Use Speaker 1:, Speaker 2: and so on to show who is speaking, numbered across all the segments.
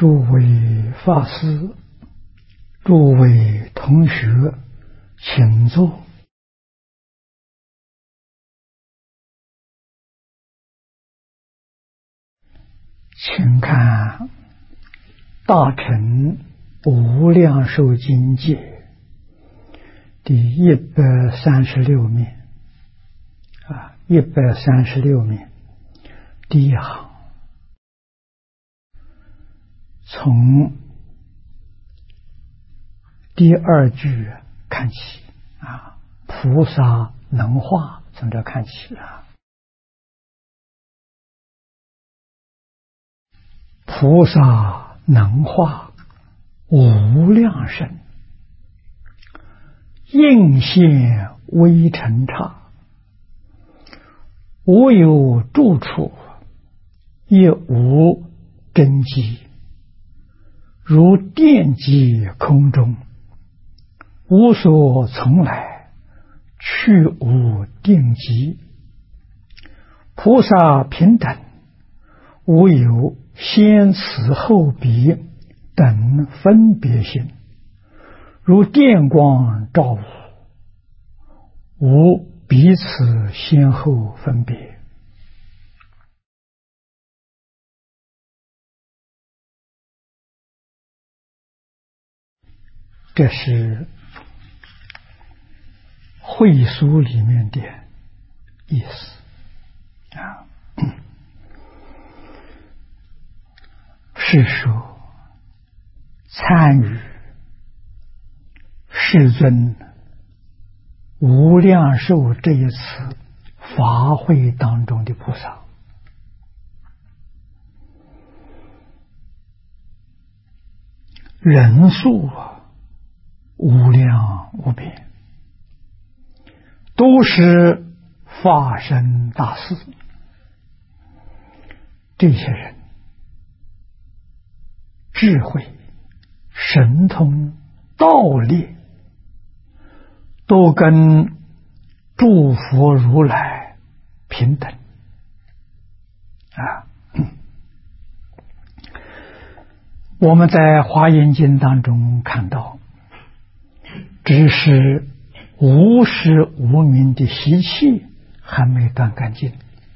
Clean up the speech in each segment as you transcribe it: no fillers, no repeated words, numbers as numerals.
Speaker 1: 诸位法师、诸位同学，请坐。请看《大乘无量寿经解》第136面，136面第一行，从第二句看起菩萨能化，从这看起菩萨能化无量身，应现微尘刹，无有住处，也无真迹，如电击空中，无所从来，去无定极。菩萨平等，无有先此后彼等分别心，如电光照物，无彼此先后分别。这是会疏里面的意思是说参与世尊无量寿这一次法会当中的菩萨，人数无量无边，都是法身大士。这些人智慧、神通、道力都跟诸佛如来平等我们在华严经当中看到，只是无始无明的习气还没断干净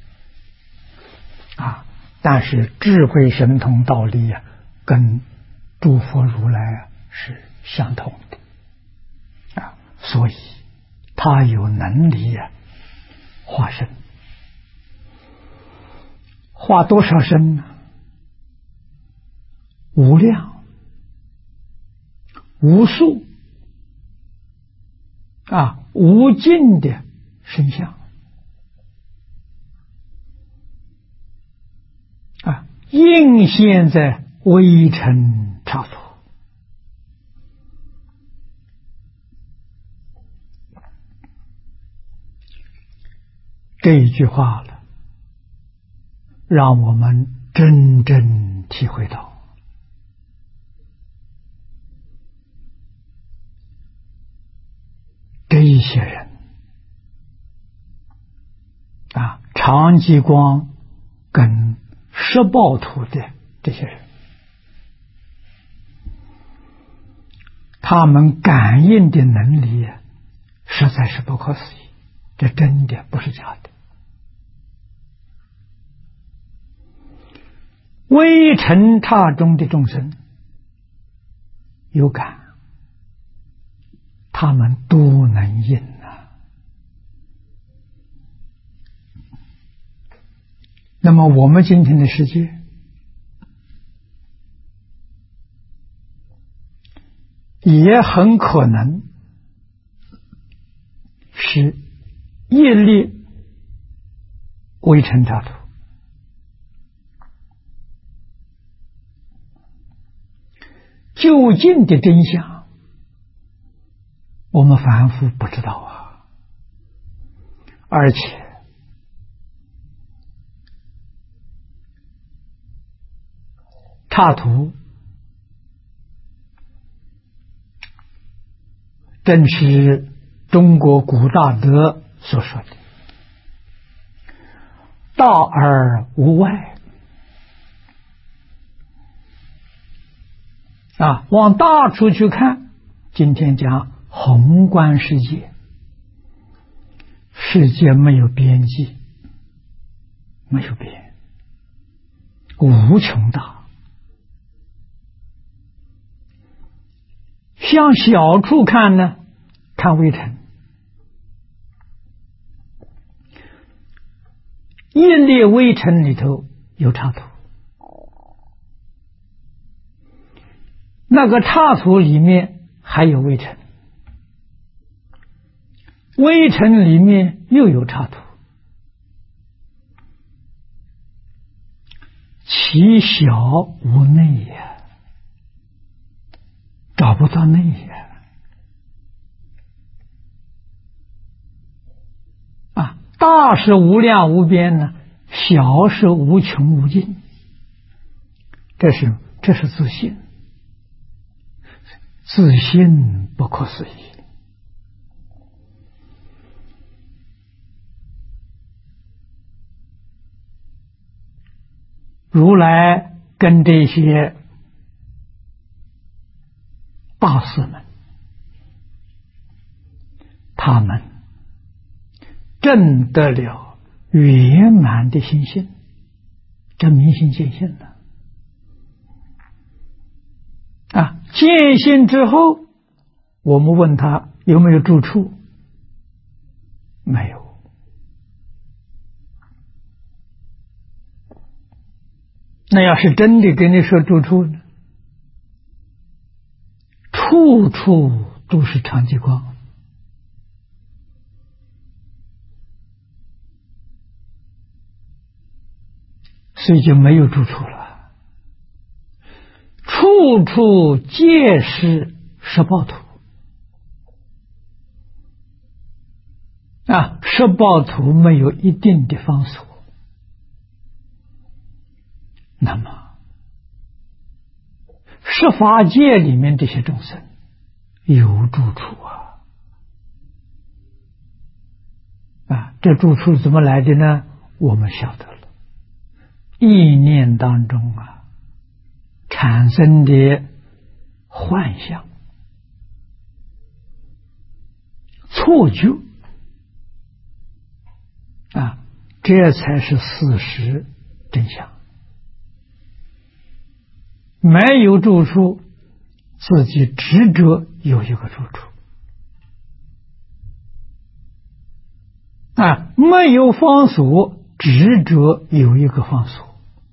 Speaker 1: 但是智慧、神通、道力跟诸佛如来是相同的所以他有能力化身。化多少身呢？无量无数无尽的身相应现在微尘刹土。这一句话了，让我们真正体会到这一些人长吉光跟摄报土的这些人，他们感应的能力实在是不可思议，这真的不是假的。微尘刹中的众生有感，他们都能应那么我们今天的世界也很可能是业力微尘刹土，究竟的真相我们凡夫不知道而且刹土正是中国古大德所说的大而无外， 往大处去看，今天讲宏观世界，世界没有边际，没有边，无穷大。向小处看呢，看微尘，一粒微尘里头有刹土，那个刹土里面还有微尘，微尘里面又有刹土，其小无内呀，找不到内呀。大是无量无边呢，小是无穷无尽，这是自信，自信不可思议。如来跟这些大师们，他们证得了圆满的心性，这明心见性了。见性之后，我们问他有没有住处？没有。那要是真的跟你说住处呢？处处都是常寂光。所以就没有住处了，处处皆是十报土。十报土没有一定的方所，那么十法界里面这些众生有住处这住处怎么来的呢？我们晓得了。意念当中产生的幻象、错觉这才是事实真相。没有住处，自己执着有一个住处没有方所，执着有一个方所。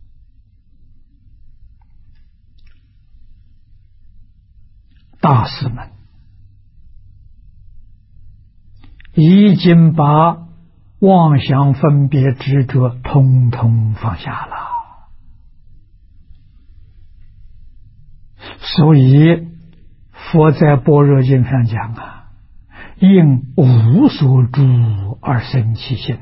Speaker 1: 大师们已经把妄想分别执着通通放下了，所以佛在般若经上讲因无所住而生其心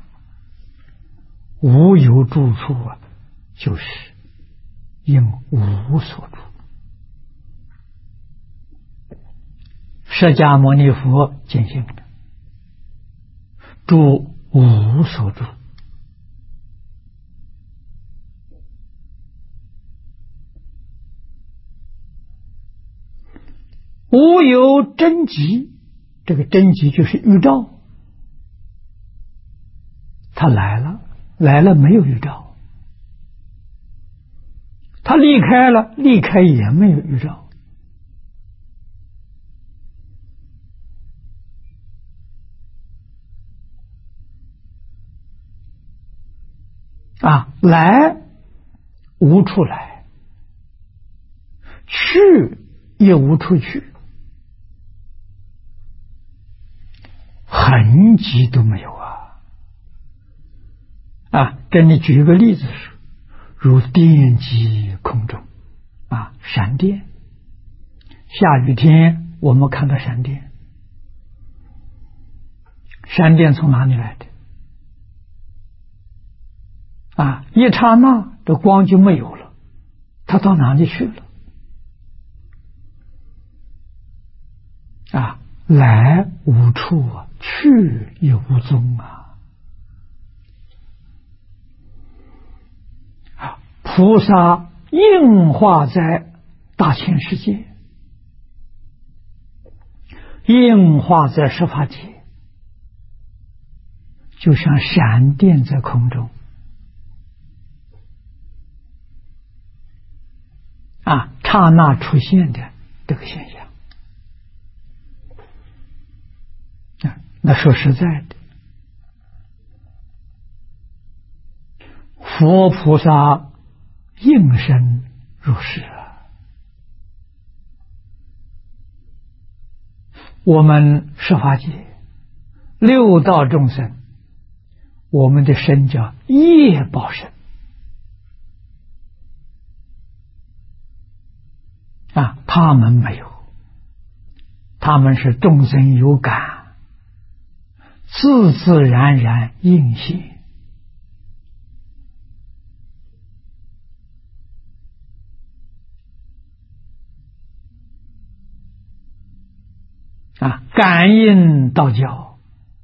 Speaker 1: 无有住处就是因无所住。释迦牟尼佛见性的住无所住，无有真迹。这个真迹就是预兆，他来了没有预兆，他离开了离开也没有预兆。来无处来，去也无处去，痕迹都没有给你举一个例子说，如电击空中闪电，下雨天我们看到闪电，闪电从哪里来的？一刹那这光就没有了，它到哪里去了？来无处去也无踪菩萨应化在大千世界，应化在十法界，就像闪电在空中刹那出现的这个现象。那说实在的，佛菩萨应身入世我们十法界六道众生，我们的身叫业报身他们没有，他们是众生有感，自自然然应现感应道教，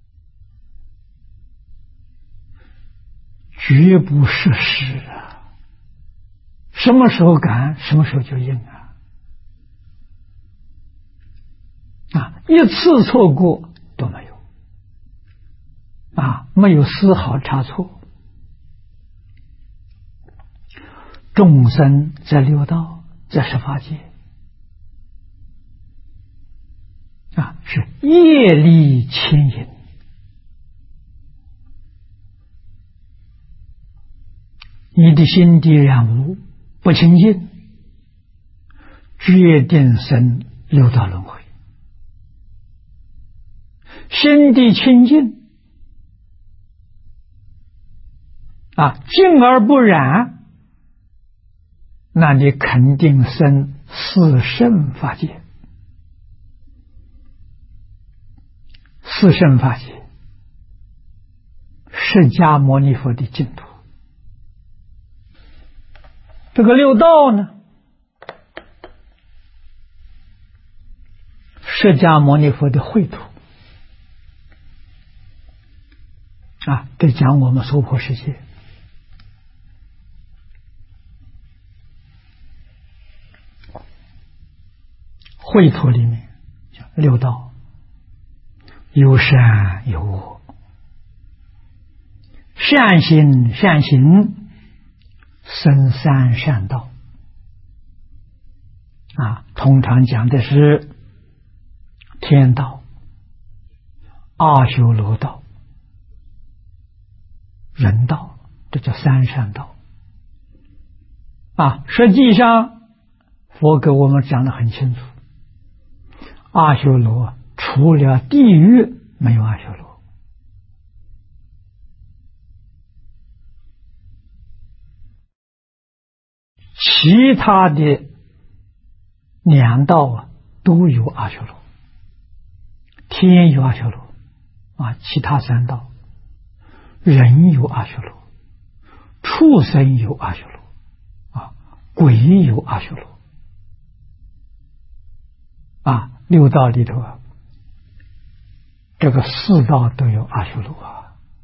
Speaker 1: 绝不是时什么时候感，什么时候就应一次错过都没有没有丝毫差错。众生在六道，在十法界是业力牵引，你的心地染污不清净，决定生六道轮回。心地清净净而不染，那你肯定生四圣法界。四圣法界，释迦牟尼佛的净土。这个六道呢，释迦牟尼佛的秽土这讲我们娑婆世界。秽土里面讲六道有善有恶，善心善行生三善道通常讲的是天道、阿修罗道、人道，这叫三善道实际上佛给我们讲得很清楚，阿修罗除了地狱没有阿修罗，其他的两道都有阿修罗。天有阿修罗其他三道，人有阿修罗，畜生有阿修罗鬼有阿修罗六道里头这个四道都有阿修罗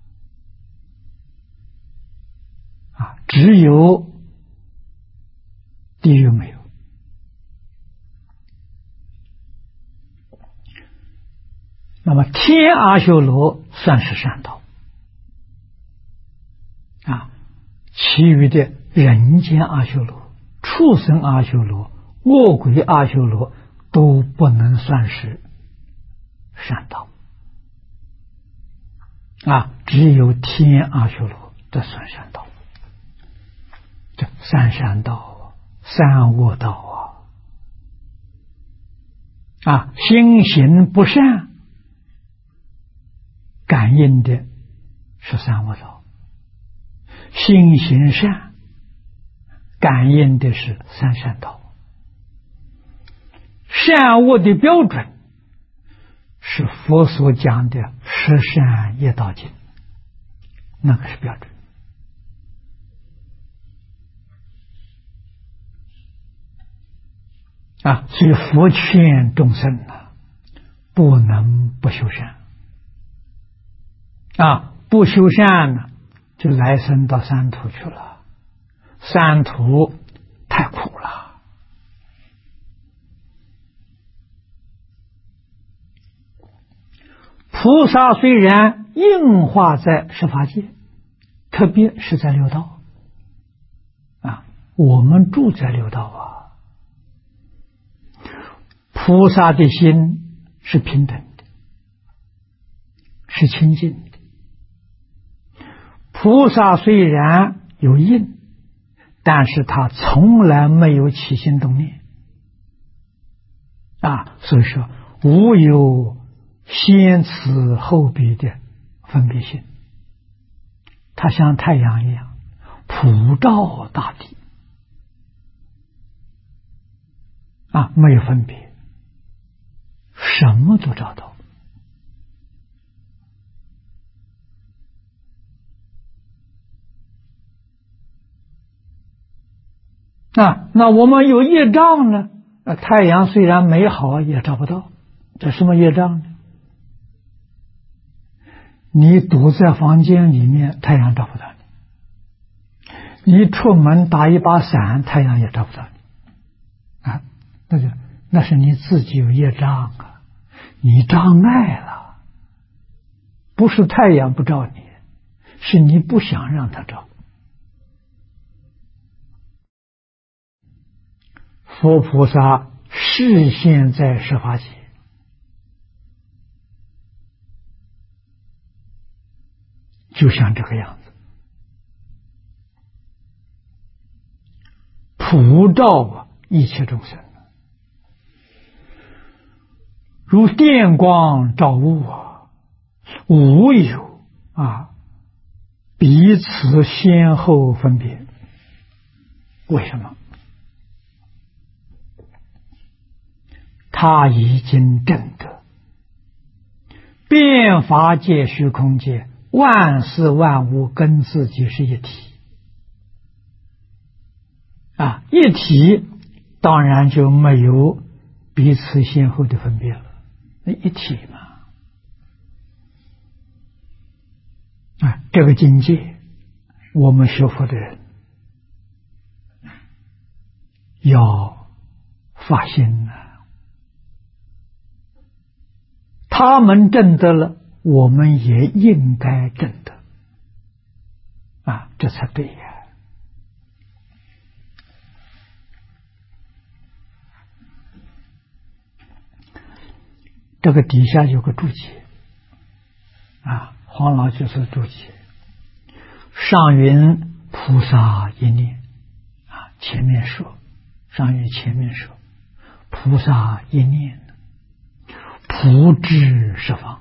Speaker 1: 只有地狱没有。那么天阿修罗算是善道其余的人间阿修罗、畜生阿修罗、恶鬼阿修罗都不能算是善道只有天阿修罗这算善道。这三善道三恶道心行不善，感应的是三恶道；心行善，感应的是三善道。善恶的标准是佛所讲的十善业道经，那个是标准所以佛劝众生不能不修善不修善呢，就来生到三途去了，三途太苦了菩萨虽然应化在十法界，特别是在六道啊，我们住在六道啊。菩萨的心是平等的，是清净的。菩萨虽然有印，但是他从来没有起心动念啊，所以说无有先此后彼的分别心，它像太阳一样普照大地啊，没有分别，什么都找到。那我们有业障呢？太阳虽然美好，也找不到。这什么业障呢？你躲在房间里面，太阳找不到你；你出门打一把伞，太阳也找不到你。啊，那是你自己有业障啊，你障碍了，不是太阳不照你，是你不想让它照。佛菩萨示现在十法界，就像这个样子，普照一切众生，如电光照物啊，无有彼此先后分别。为什么？他已经证得遍法界虚空界万事万物跟自己是一体啊，一体当然就没有彼此先后的分别了，一体嘛。这个境界我们学佛的人要发心啊，他们证得了，我们也应该证得啊，这才对呀。这个底下有个注解啊，黄老就是注解。上云菩萨一念啊，前面说，上云前面说，菩萨一念普知十方，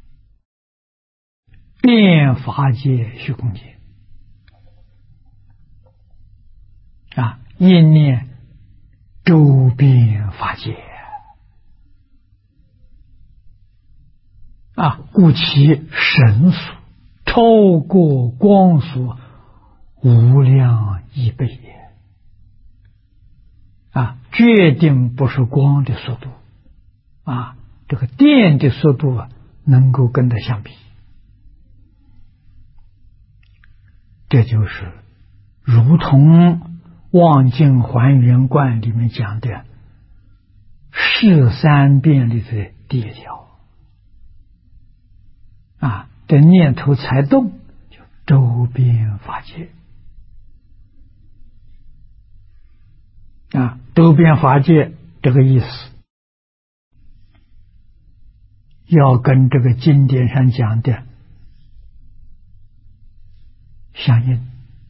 Speaker 1: 遍法界虚空界啊，一念周遍法界啊，故其神速超过光速无量亿倍也啊，决定不是光的速度啊，这个电的速度能够跟它相比。这就是如同望境还原观里面讲的十三遍里的第一条啊，这念头才动，就周遍法界啊，周遍法界这个意思要跟这个经典上讲的相应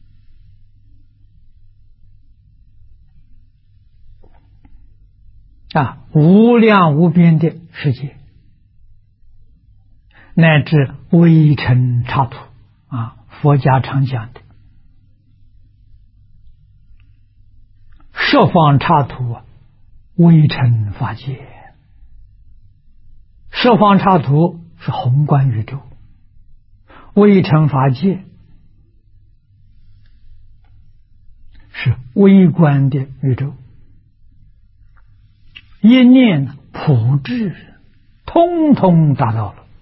Speaker 1: 啊，无量无边的世界，乃至微尘刹土啊，佛家常讲的十方刹土微尘法界。十方刹土是宏观宇宙，微尘法界是微观的宇宙。一念普智，通通达到了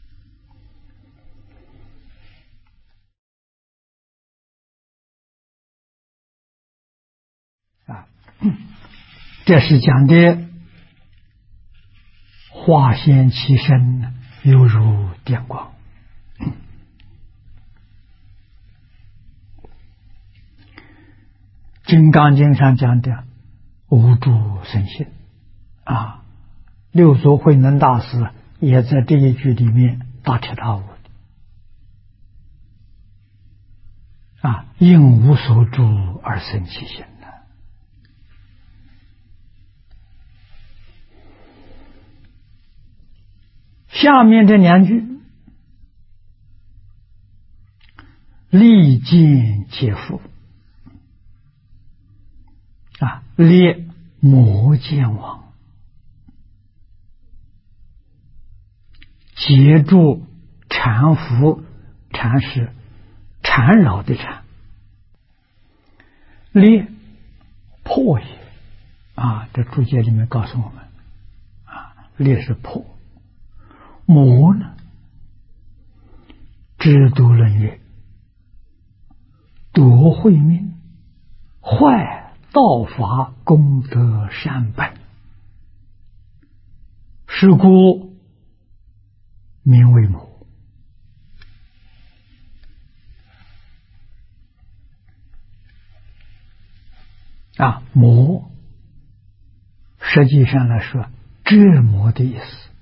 Speaker 1: 啊！这是讲的化现其身， 犹如电光。金刚经上讲的无住生信啊，六祖慧能大师也在这一句里面大彻大悟的啊，应无所住而生其心呢。下面这两句利尽皆复啊，列魔见王，截住缠缚，缠是缠绕的缠，列破也啊，这注解里面告诉我们啊，列是破，魔呢，制度论曰，夺慧命，坏道法功德善本，是故名为魔。啊，魔实际上来说，折磨的意思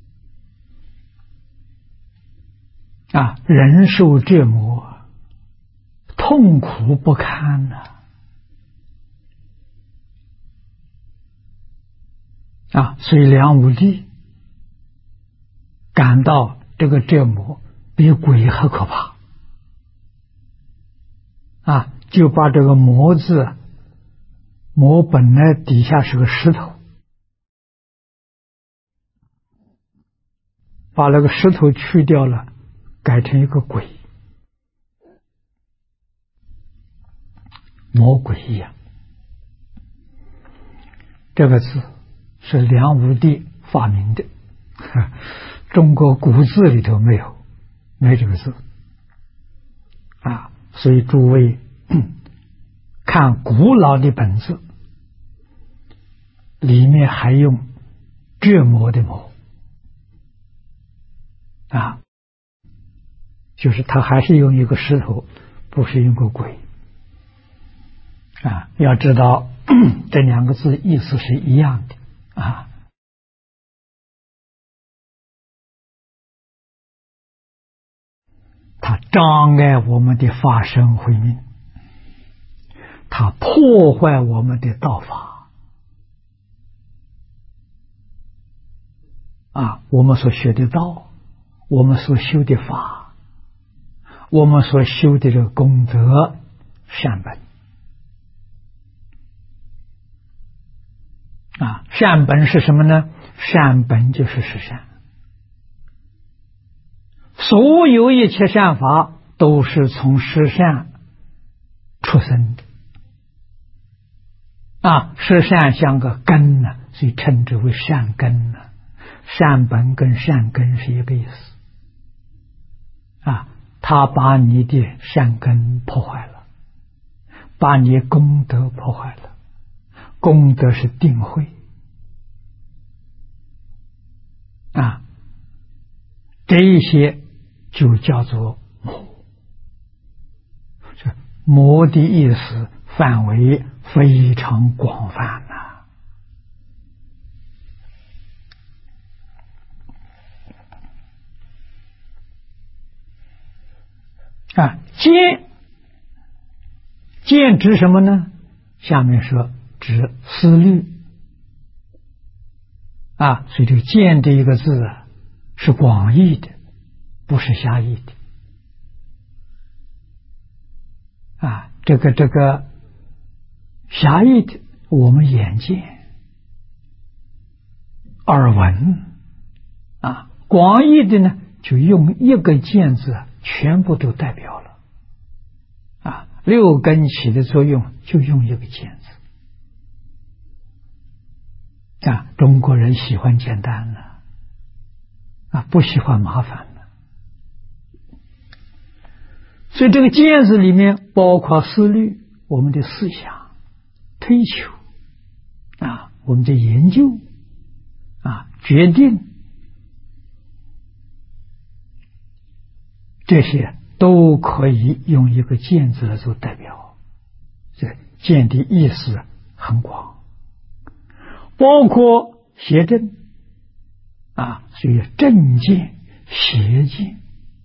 Speaker 1: 啊，人受折磨，痛苦不堪呐。啊，所以梁武帝感到这个折磨比鬼还可怕啊，就把这个魔字，魔本来底下是个石头，把那个石头去掉了，改成一个鬼，魔鬼一样。这个字是梁武帝发明的，中国古字里头没这个字啊，所以诸位看古老的本字，里面还用折磨的磨啊，就是他还是用一个石头，不是用个鬼啊。要知道这两个字意思是一样的啊。它障碍我们的法身慧命，它破坏我们的道法啊！我们所学的道，我们所修的法，我们所修的这个功德善本啊，善本是什么呢？善本就是实善。所有一切善法都是从实善出生的啊，实善像个根呢，所以称之为善根呢。善本跟善根是一个意思啊，他把你的善根破坏了，把你功德破坏了。功德是定慧啊，这一些就叫做魔。这魔的意思范围非常广泛啊，见指什么呢？下面说指思虑啊，所以这个见这一个字啊，是广义的，不是狭义的啊。这个狭义的，我们眼见、耳闻啊；广义的呢，就用一个见字全部都代表了啊。六根起的作用就用一个见字啊。中国人喜欢简单呢啊，不喜欢麻烦的。所以这个见字里面包括思虑，我们的思想、推求啊，我们的研究啊、决定这些都可以用一个见字来做代表。这见的意思很广，包括邪正所以正见、邪见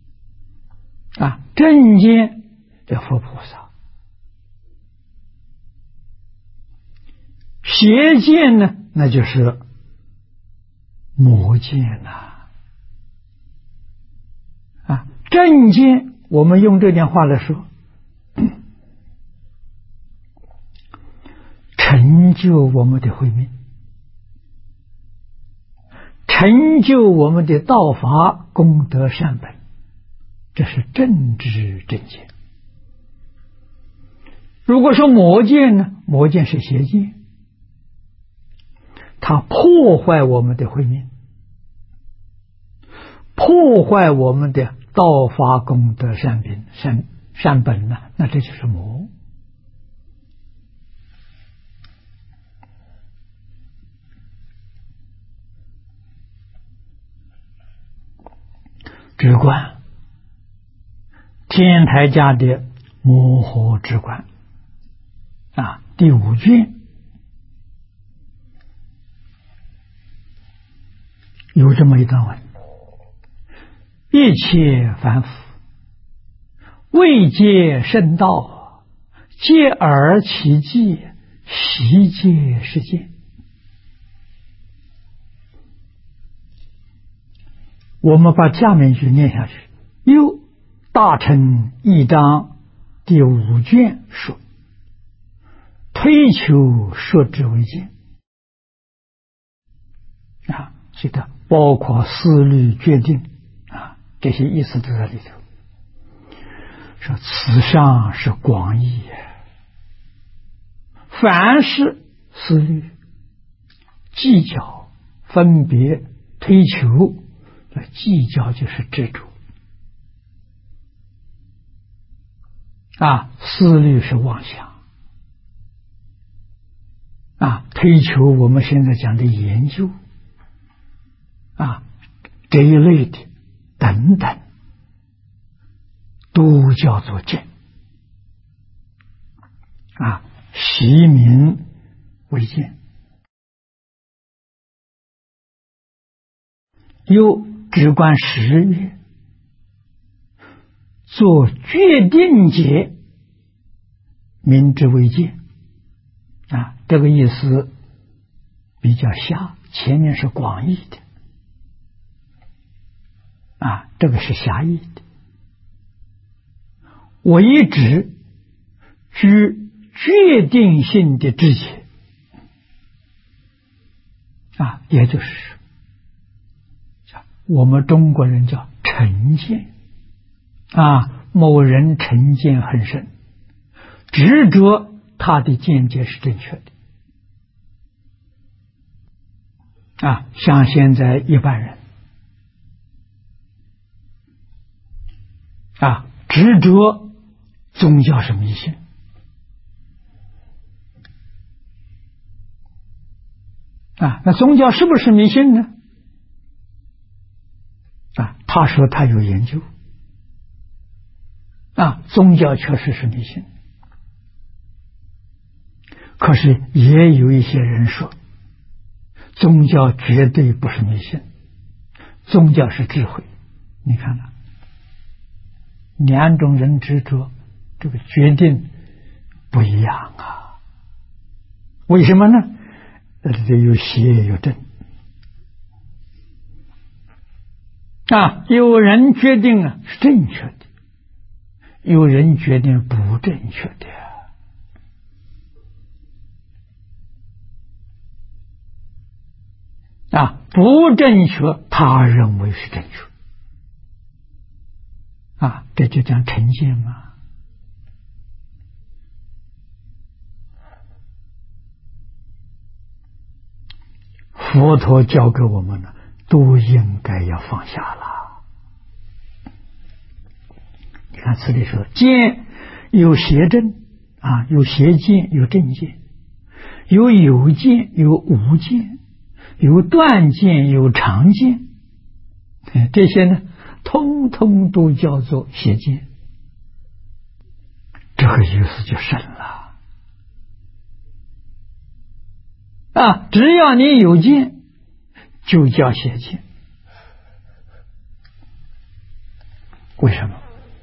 Speaker 1: 正见这佛菩萨，邪见呢，那就是魔见正见，我们用这点话来说，成就我们的慧命，成就我们的道法功德善本，这是正知正见。如果说魔见呢，魔见是邪见，它破坏我们的慧命，破坏我们的道法功德善本呢，那这就是魔。止观，天台家的摩诃止观第5卷有这么一段文：一切凡夫未见圣道，皆耳其迹，习皆是见。我们把下面一句念下去。又大乘一章第5卷说，推求说之为见这个包括思虑决定这些意思都在里头。说此上是广义，凡是思虑、计较、分别、推求，计较就是执着思虑是妄想推求我们现在讲的研究这一类的等等，都叫做见习名为见。又止观10月，做决定解，名之为见这个意思比较狭，前面是广义的这个是狭义的。我一直居决定性的知解也就是我们中国人叫成见某人成见很深，执着他的见解是正确的像现在一般人执着宗教是迷信那宗教是不是迷信呢？他说他有研究宗教确实是迷信，可是也有一些人说宗教绝对不是迷信，宗教是智慧。你看了两种人执着，这个决定不一样为什么呢？有邪有正有人决定是正确的，有人决定不正确的不正确他认为是正确这就讲成见嘛。佛陀教给我们呢，都应该要放下了。你看这里说见有邪正有邪见，有正见，有见，有无见，有断见，有常见，这些呢通通通都叫做邪见，这个意思就深了啊！只要你有见，就叫邪见。为什么？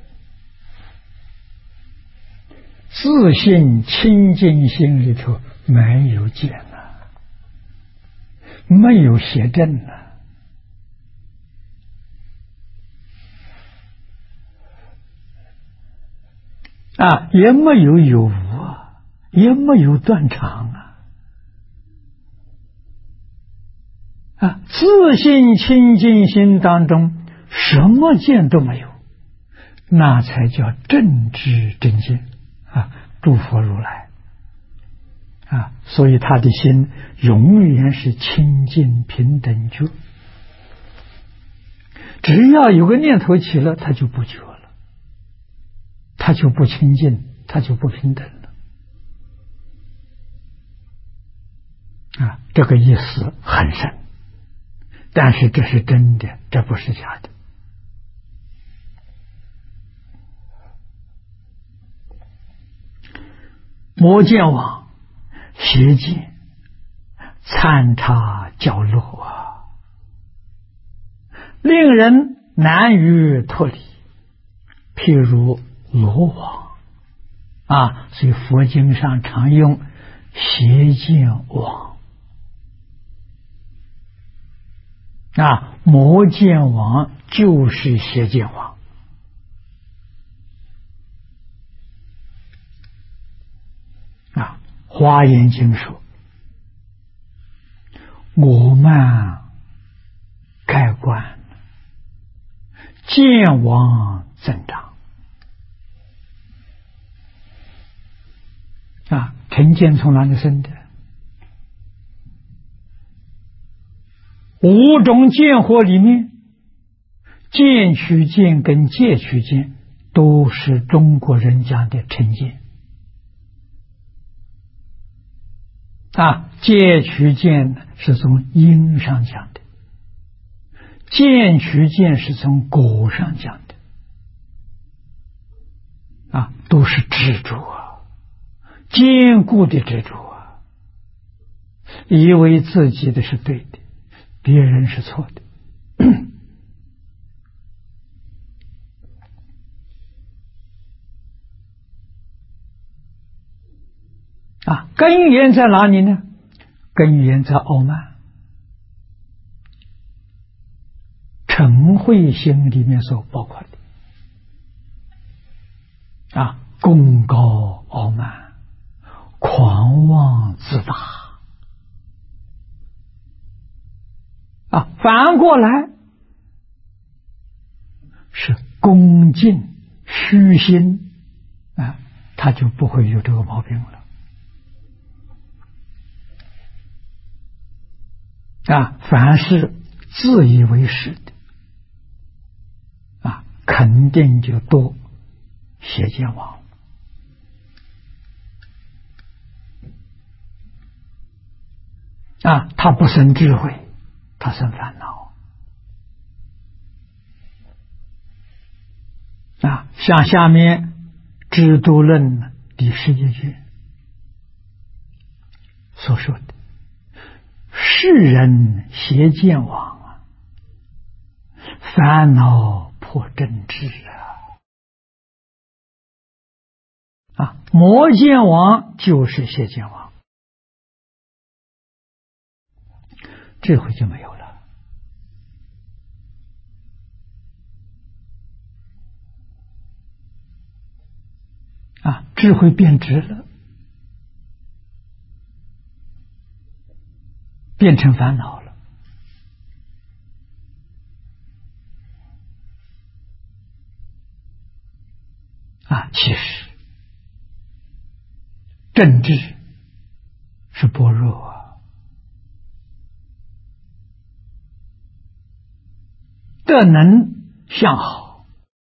Speaker 1: 自信清净心里头没有见了，没有邪正了啊，也没有有无啊，也没有断常啊！自信清净心当中什么见都没有，那才叫正知正见啊！诸佛如来啊，所以他的心永远是清净平等觉，只要有个念头起了，他就不觉了，他就不清净，他就不平等了啊！这个意思很深，但是这是真的，这不是假的。魔见网，邪见参差角落啊，令人难于脱离。譬如罗网啊，所以佛经上常用邪见网啊，魔见网就是邪见网啊。华严经说，我慢盖观，见网增长啊。成见从哪里生的？五种见惑里面，见取见跟戒取见都是中国人讲的成见啊。戒取见是从因上讲的，见取见是从果上讲的啊，都是执着啊，坚固的执着啊，以为自己的是对的，别人是错的啊。根源在哪里呢？根源在傲慢，嗔恚心里面所包括的啊，功高傲慢，狂妄自大啊。反过来是恭敬虚心啊，他就不会有这个毛病了啊。凡是自以为是的啊，肯定就多邪见网啊。他不生智慧，他生烦恼啊。像下面《制度论》第11句所说的，世人邪见网啊，烦恼破真知啊。魔见网就是邪见网，智慧就没有了啊，智慧变质了，变成烦恼了啊。其实正知是般若啊，德能向好，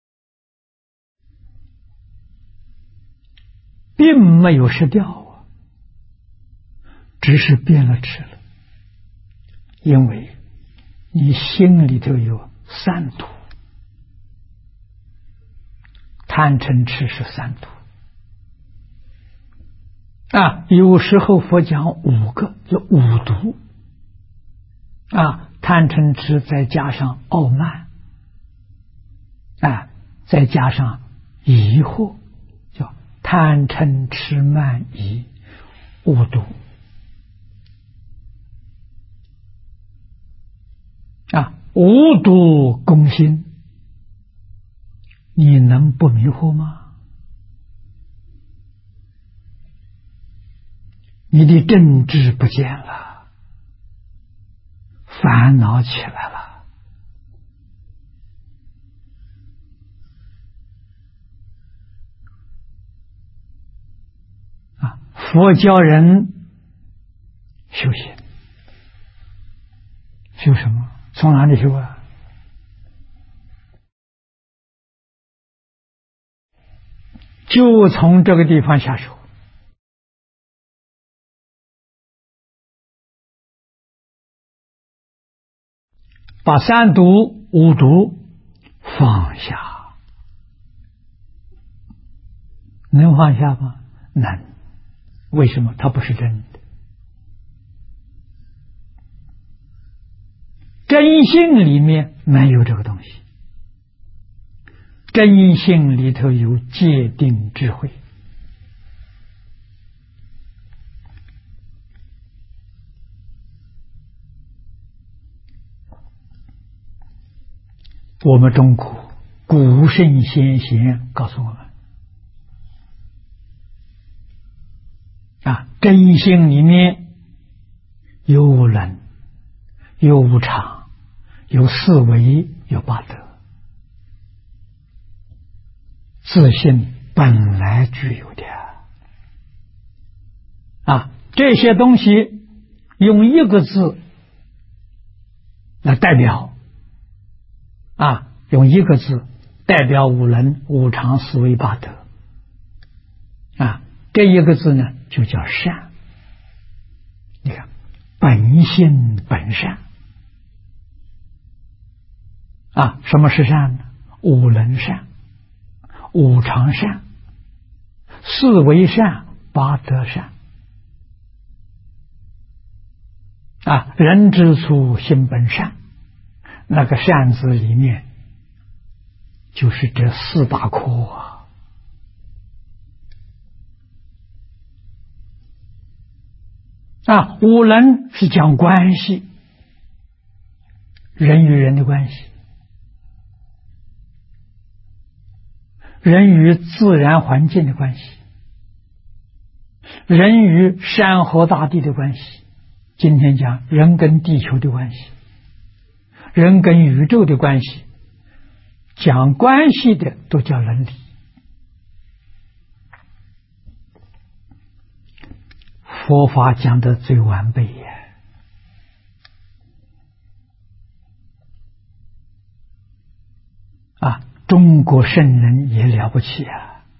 Speaker 1: 并没有失掉啊，只是变了质了。因为你心里头有三毒贪嗔痴是三毒。有时候佛讲5个，叫5毒。贪嗔痴再加上傲慢，再加上疑惑，叫贪嗔痴慢疑5毒。5毒攻心，你能不迷惑吗？你的正知不见了，烦恼起来了。佛教人修行，修什么？从哪里修啊？就从这个地方下手。把三毒5毒放下，能放下吗？能。为什么？它不是真的。真性里面没有这个东西，真性里头有界定智慧。我们中国古圣先贤告诉我们，真性里面有无能，有无常，有四维，有八德。自信本来具有的这些东西用一个字来代表用一个字代表无能、无常、四维、八德这一个字呢就叫善。你看，本性本善什么是善呢？无能善、无常善、四维善、八德善人之初性本善，那个善字里面就是这4大科无能是讲关系，人与人的关系，人与自然环境的关系，人与山河大地的关系。今天讲人跟地球的关系，人跟宇宙的关系，讲关系的都叫伦理。佛法讲得最完备中国圣人也了不起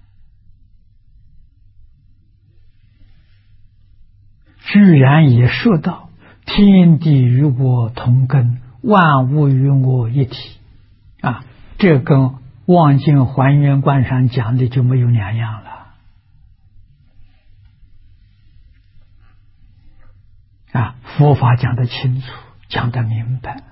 Speaker 1: 居然也说到天地与我同根，万物与我一体这跟望境还原观上讲的就没有两样了佛法讲得清楚，讲得明白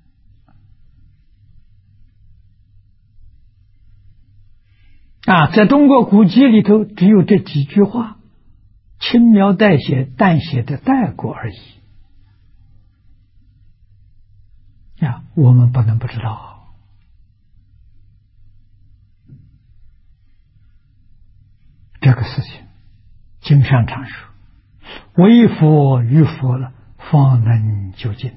Speaker 1: 在中国古籍里头只有这几句话，轻描淡写的带过而已我们不能不知道这个事情。经上常说，为佛于佛了，方能究竟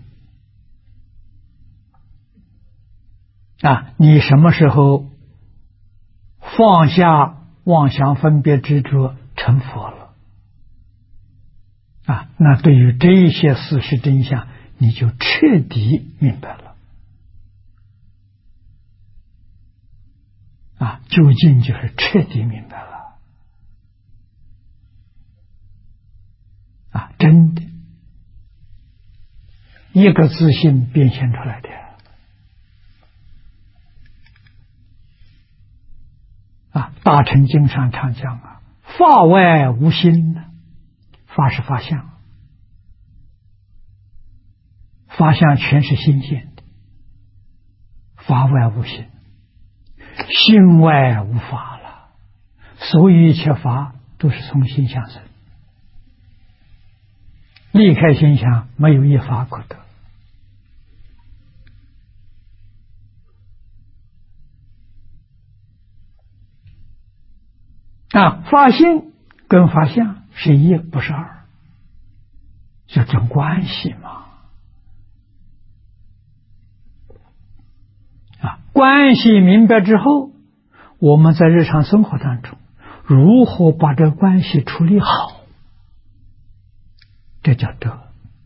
Speaker 1: 你什么时候放下妄想分别执着成佛了那对于这些事实真相你就彻底明白了究竟就是彻底明白了真的一个自信变现出来的大乘经上常讲法外无心呢，法是法相，法相全是心见的，法外无心，心外无法了。所有一切法都是从心相生，离开心相，没有一法可得。法性跟法相是一不是二，就种关系嘛。关系明白之后，我们在日常生活当中如何把这关系处理好，这叫德。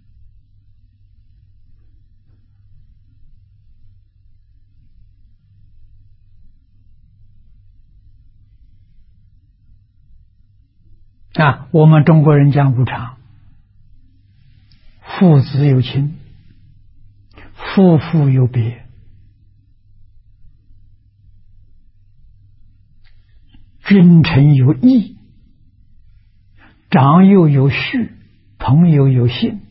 Speaker 1: 我们中国人讲无常，父子有亲，夫妇有别，君臣有义，长幼有序，朋友有信。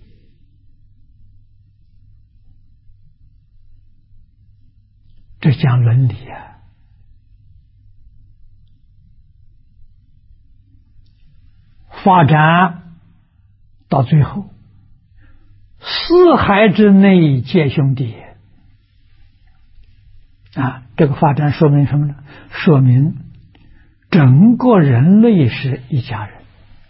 Speaker 1: 这讲伦理发展到最后，四海之内皆兄弟。这个发展说明什么呢？说明整个人类是一家人。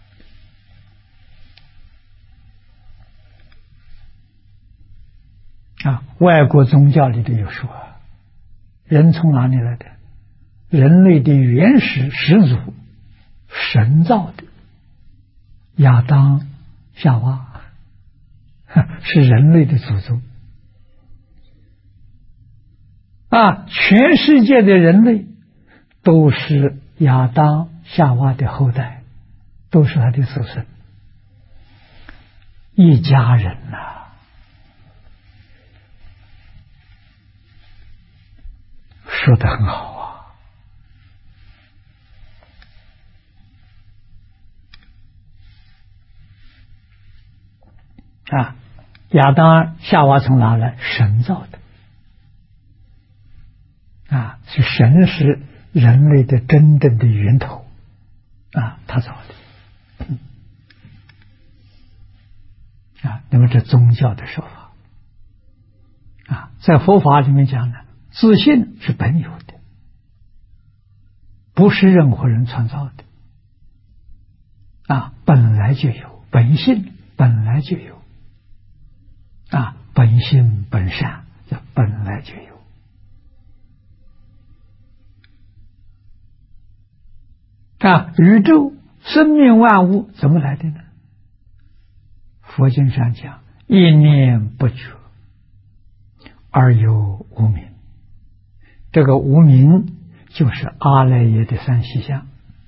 Speaker 1: 外国宗教里头有说，人从哪里来的？人类的原始始祖，神造的，亚当、夏娃，是人类的祖宗。全世界的人类都是亚当、夏娃的后代，都是他的子孙，一家人说得很好亚当、夏娃从哪来？神造的。是神是人类的真正的源头他造的。那么这宗教的说法在佛法里面讲呢，自信是本有的，不是任何人创造的本来就有，本性本来就有本性本善，这本来就有。宇宙生命万物怎么来的呢？佛经上讲，一念不觉而有无明。这个无明就是阿赖耶的三细相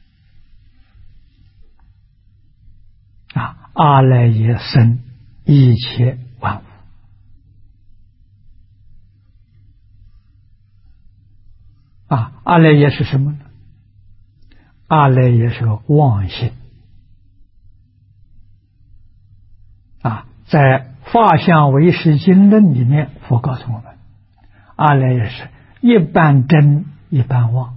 Speaker 1: 阿赖耶生一切万物。阿赖耶是什么呢？阿赖耶是个妄心在法相唯识经论里面，佛告诉我们，阿赖耶是一半真一半妄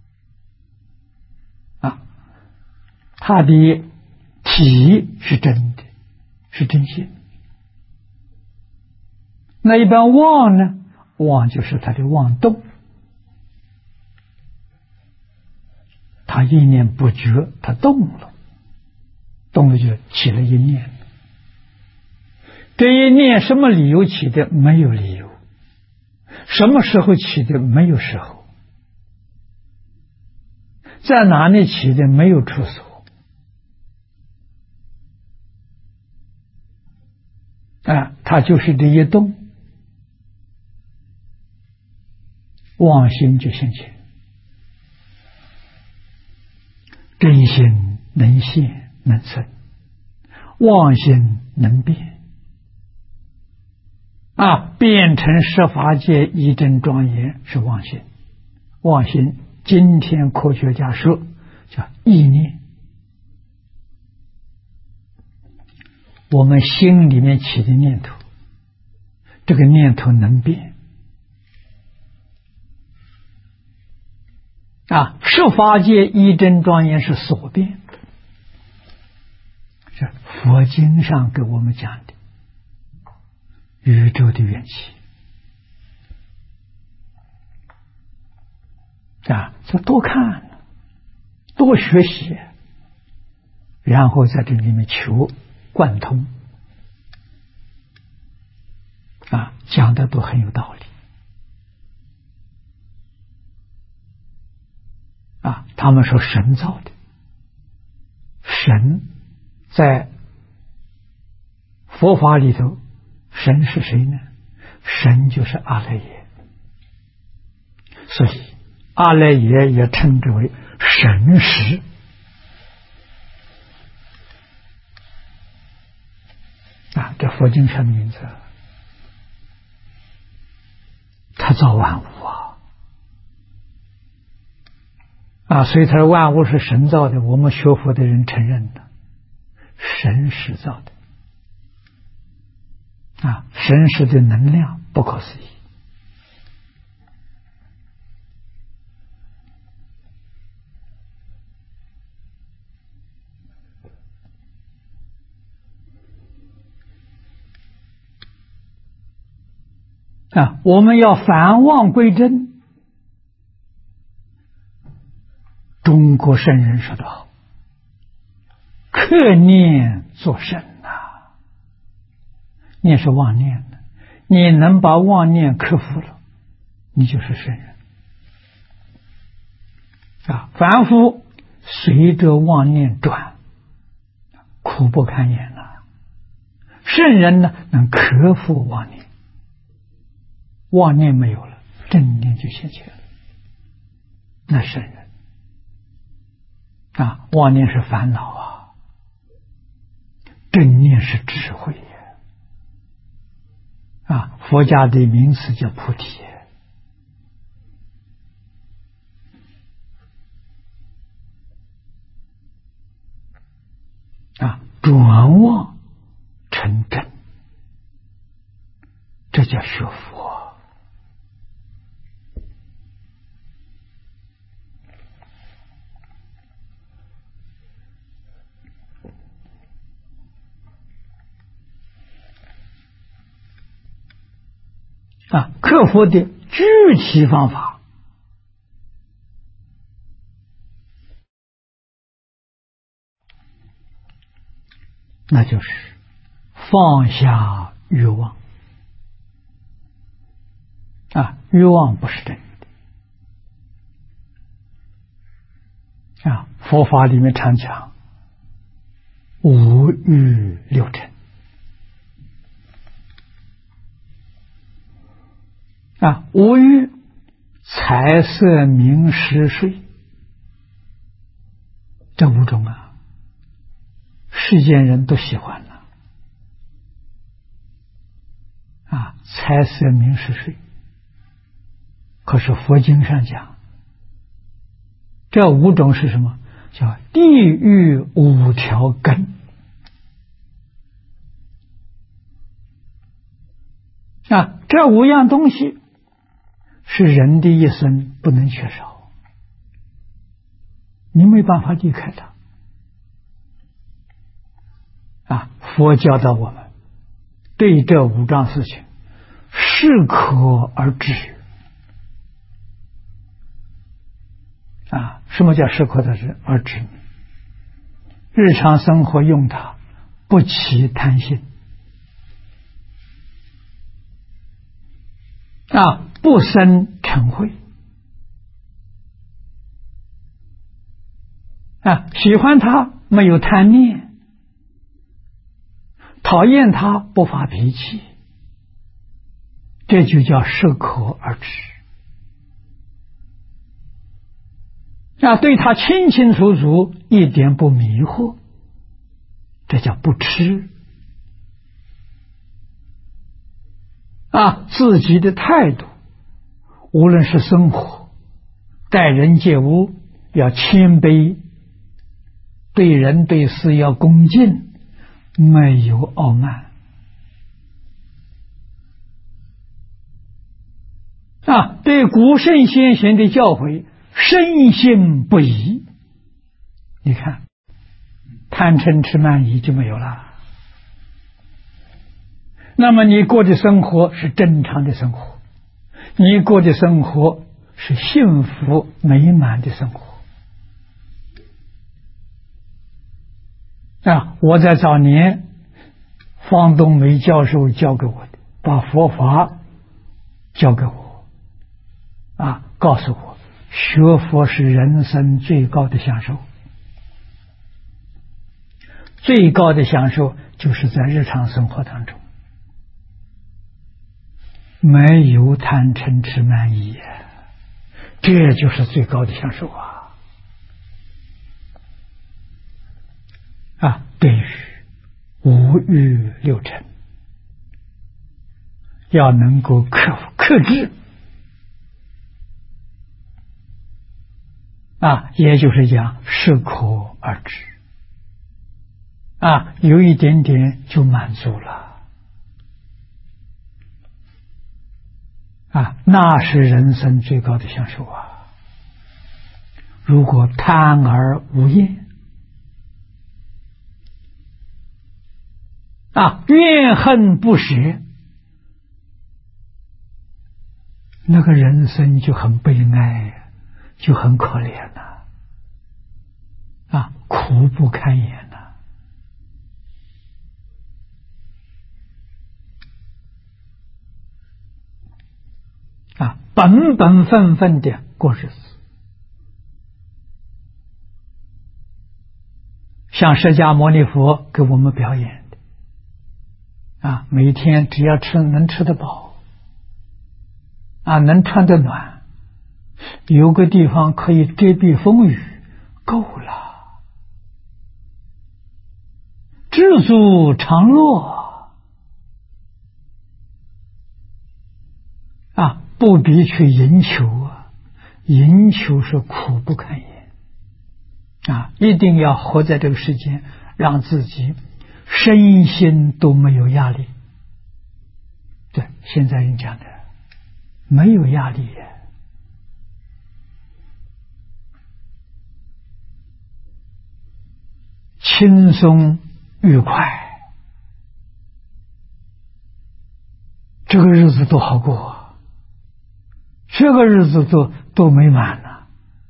Speaker 1: 它的体是真的，是真心。那一般妄呢？妄就是它的妄动，他一念不觉，他动了，动了就起了一念。这一念什么理由起的？没有理由。什么时候起的？没有时候。在哪里起的？没有处所。它就是这一动，妄心就现前。真心能现能生，妄心能变变成十法界一真庄严是妄心，妄心今天科学家说叫意念。我们心里面起的念头，这个念头能变十法界一真庄严是所变，是佛经上给我们讲的宇宙的缘起这多看多学习，然后在这里面求贯通讲的都很有道理他们说神造的，神在佛法里头，神是谁呢？神就是阿赖耶，所以阿赖耶也称之为神识这佛经上的名字，他造万物所以他说万物是神造的，我们学佛的人承认的，神是造的神是的能量不可思议我们要返妄归真。中国圣人说得好，克念作圣念是妄念的，你能把妄念克服了，你就是圣人凡夫随着妄念转，苦不堪言圣人呢，能克服妄念，妄念没有了，正念就现前了，那圣人妄念是烦恼正念是智慧佛家的名词叫菩提转妄成真，这叫学佛克服的具体方法，那就是放下欲望欲望不是真的佛法里面常讲五欲六尘五欲财色名食睡，这五种世间人都喜欢财色名食睡，可是佛经上讲这五种是什么？叫地狱五条根这五样东西是人的一生不能缺少，你没办法离开它佛教导我们对这五桩事情适可而止什么叫适可而止？日常生活用它不起贪心不生嗔恚喜欢他没有贪念，讨厌他不发脾气，这就叫适可而止对他清清楚楚，一点不迷惑，这叫不痴自己的态度无论是生活待人接物要谦卑，对人对事要恭敬，没有傲慢。对古圣先贤的教诲深信不疑。你看，贪嗔痴慢疑就没有了。那么你过的生活是正常的生活，你过的生活是幸福美满的生活。我在早年方东梅教授教给我的，把佛法教给我，告诉我学佛是人生最高的享受。最高的享受就是在日常生活当中没有贪嗔痴慢疑，这就是最高的享受对于五欲六尘要能够克制也就是讲适可而止有一点点就满足了那是人生最高的享受如果贪而无厌怨恨不舍，那个人生就很悲哀，就很可怜了苦不堪言本本分分的过日子。像释迦牟尼佛给我们表演的每天只要能吃得饱能穿得暖，有个地方可以遮蔽风雨，够了。知足常乐不必去迎求迎求是苦不堪言一定要活在这个世间，让自己身心都没有压力。对，现在人讲的没有压力轻松愉快，这个日子多好过这个日子都美满了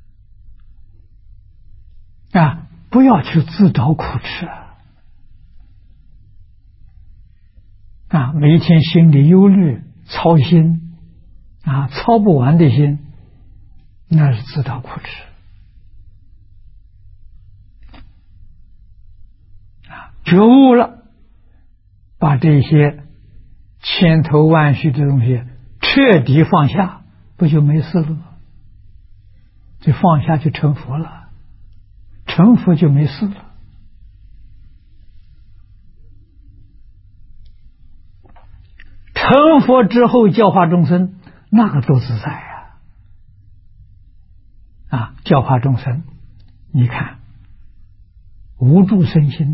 Speaker 1: 不要去自找苦吃每一天心里忧虑操心操不完的心，那是自找苦吃觉悟了，把这些千头万绪的东西彻底放下，不就没事了吗？就放下就成佛了，成佛就没事了。成佛之后教化众生，那个多自在教化众生，你看无住身心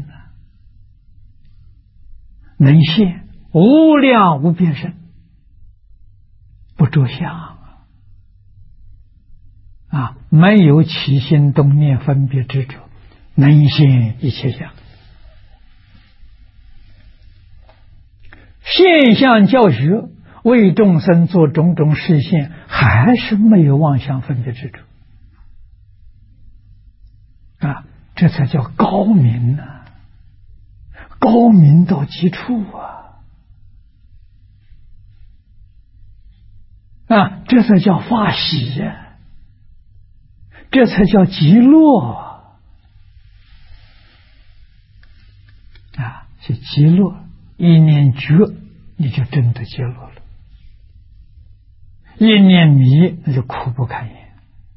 Speaker 1: 能现无量无边身，不着相没有起心动念分别执着，能现一切相。现象教学为众生做种种示现，还是没有妄想分别执着这才叫高明高明到极处这才叫法喜这才叫极乐是极乐，一念觉你就真的极乐了，一念迷那就苦不堪言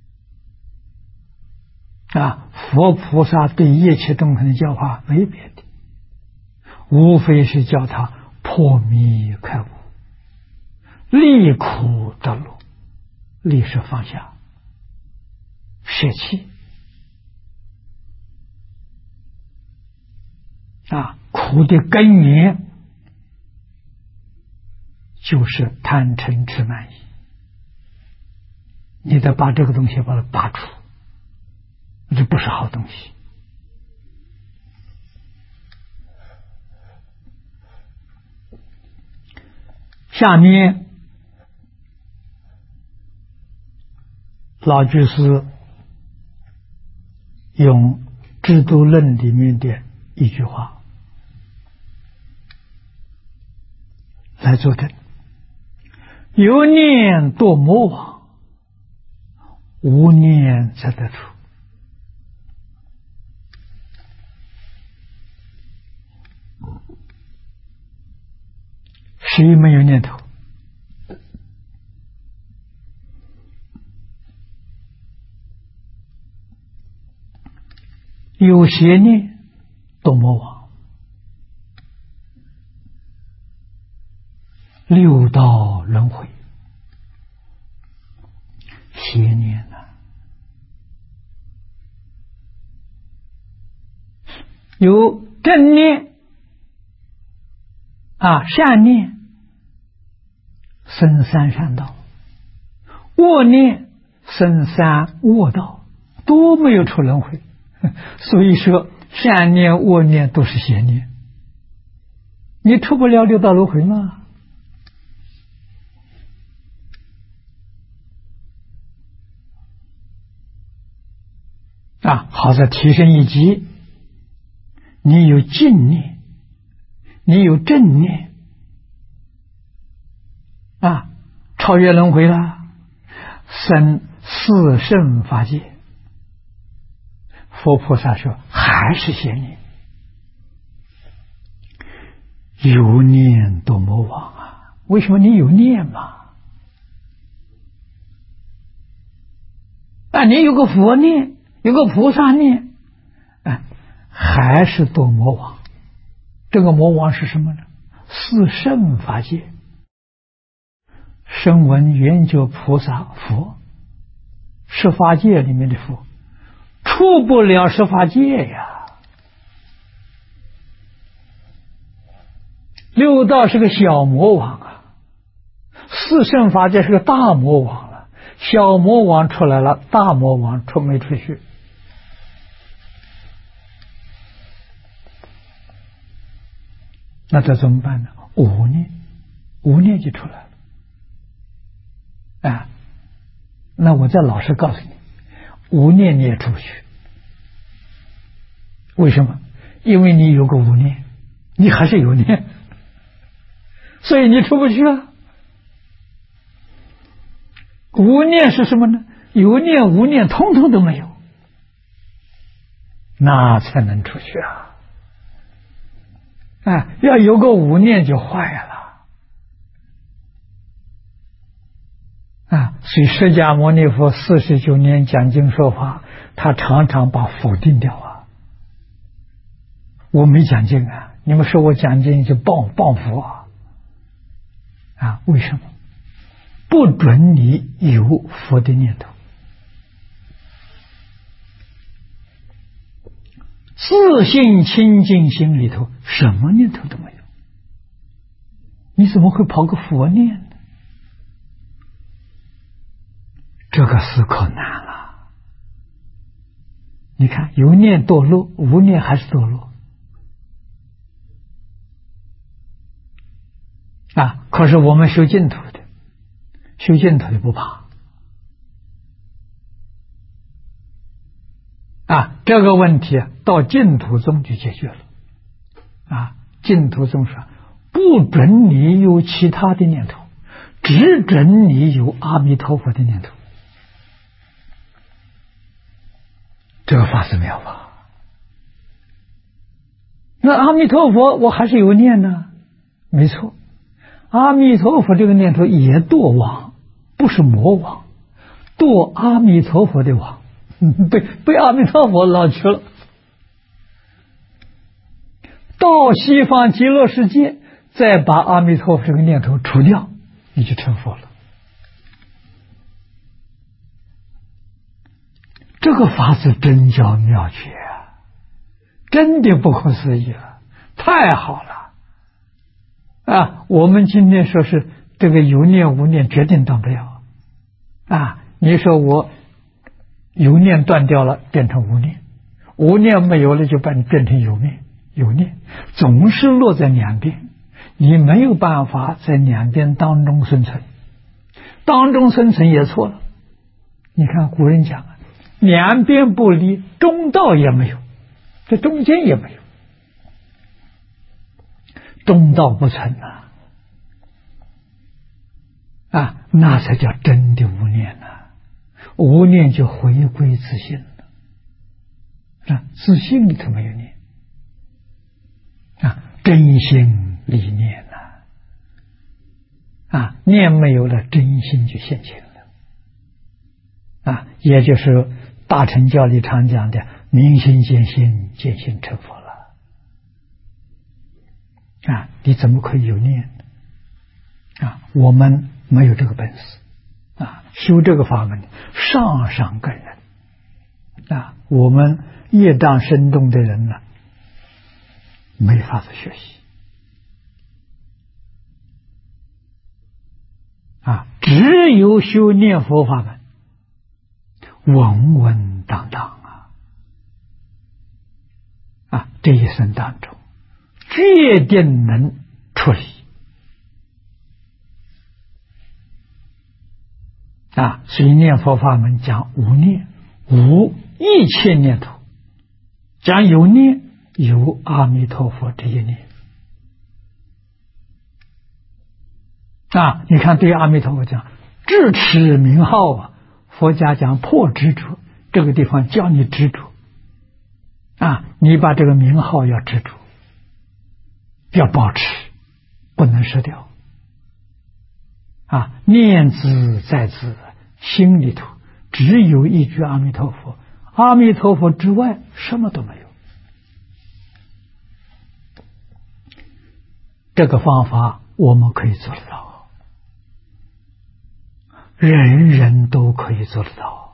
Speaker 1: 佛菩萨对一切众生的教化没别的，无非是叫他破迷开悟，离苦得乐。离是放下舍弃苦的根源就是贪嗔痴慢疑，你得把这个东西把它拔除，这不是好东西。下面老居士用《制度论》里面的一句话来作证：有念堕魔网，无念则得出。谁没有念头？有邪念堕魔网，六道轮回，邪念呢？有正念善念生三善道，恶念生三恶道，都没有出轮回。所以说善念恶念都是邪念，你出不了六道轮回吗？好在提升一级，你有净念，你有正念超越轮回了，生四圣法界。佛菩萨说还是邪念，有念堕魔网为什么你有念嘛？你有个佛念，有个菩萨念，还是堕魔网。这个魔网是什么呢？四圣法界，声闻缘觉菩萨佛，十法界里面的佛，出不了十法界呀。六道是个小魔网四圣法界是个大魔网了，小魔网出来了，大魔网没出去。那这怎么办呢？无念，无念就出来了。那我再老实告诉你，无念你也出不去。为什么？因为你有个无念，你还是有念，所以你出不去无念是什么呢？有念无念通通都没有，那才能出去要有个无念就坏了所以释迦牟尼佛49年讲经说法，他常常把否定掉我没讲经你们说我讲经就谤佛为什么？不准你有佛的念头，自信清净心里头什么念头都没有，你怎么会跑个佛念呢？这个是可难了。你看有念堕落，无念还是堕落可是我们修净土的，修净土的不怕这个问题到净土宗就解决了净土宗说不准你有其他的念头，只准你有阿弥陀佛的念头。这个法是妙法。那阿弥陀佛我还是有念呢，没错，阿弥陀佛这个念头也堕网，不是魔网，堕阿弥陀佛的网，被阿弥陀佛捞去了，到西方极乐世界再把阿弥陀佛这个念头除掉，你就成佛了。 这个法子真叫妙绝啊，真的不可思议了，太好了啊！我们今天说是这个有念无念决定断不了啊！你说我有念断掉了，变成无念；无念没有了，就变成有念。有念总是落在两边，你没有办法在两边当中生存，当中生存也错了。你看古人讲啊，两边不离，中道也没有，这中间也没有，中道不存啊，那才叫真的无念无念就回归自信了，自信里头没有念真心理念念没有了，真心就现前了也就是大乘教里常讲的明心见性，见性成佛了你怎么可以有念我们没有这个本事修这个法门上上根人我们业障深重的人呢，没法子学习只有修念佛法门稳稳当当这一生当中决定能处理所以念佛法门讲无念，无一切念头，讲有念，有阿弥陀佛这一念你看对阿弥陀佛讲智持名号佛家讲破执着，这个地方教你执着你把这个名号要执着，要保持，不能失掉念兹在兹，心里头只有一句阿弥陀佛，阿弥陀佛之外什么都没有。这个方法我们可以做得到，人人都可以做得到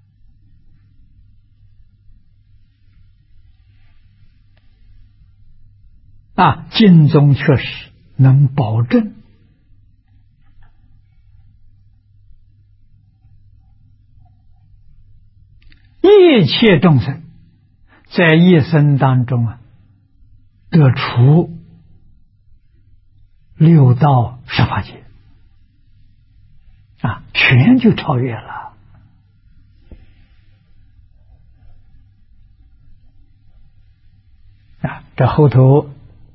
Speaker 1: 经中确实能保证一切众生在一生当中得除六道十法界全就超越了这后头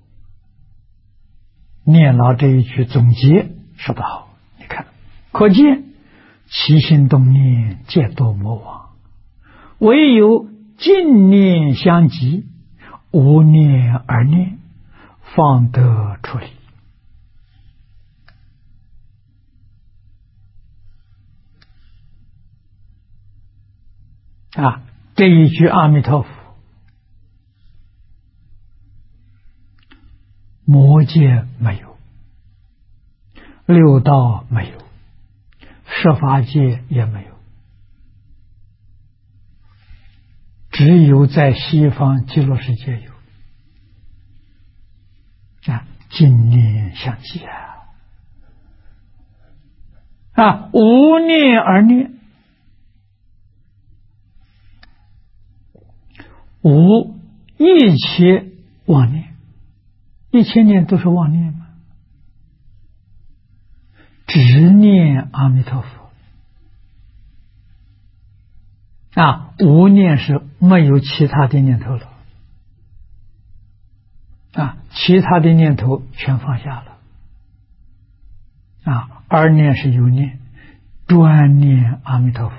Speaker 1: 念老这一句总结说得好，你看可见起心动念皆堕魔王，唯有净念相继，无念而念，方得出离这一句阿弥陀佛魔界没有，六道没有，十法界也没有，只有在西方极乐世界有净念相继无念而念，无一切妄念，一切念都是妄念吗？只念阿弥陀佛无念是没有其他的念头了其他的念头全放下了二念是有念，专念阿弥陀佛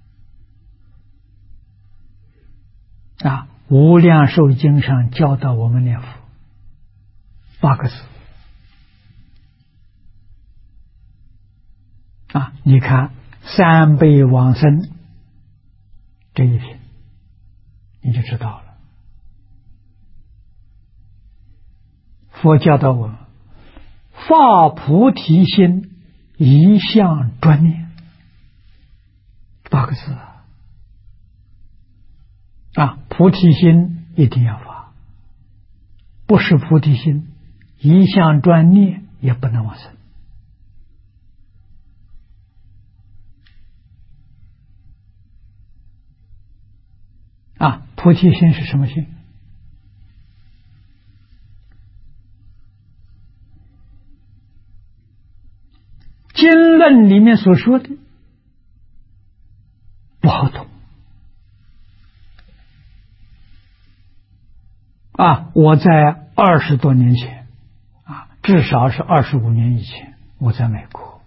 Speaker 1: 无量寿经上教导我们念佛8个字你看三辈往生这一品你就知道了。佛教导我们发菩提心，一向专念，8个字菩提心一定要发，不是菩提心，一向专念也不能往生。菩提心是什么心？经论里面所说的不好懂我在20多年前至少是25年以前，我在美国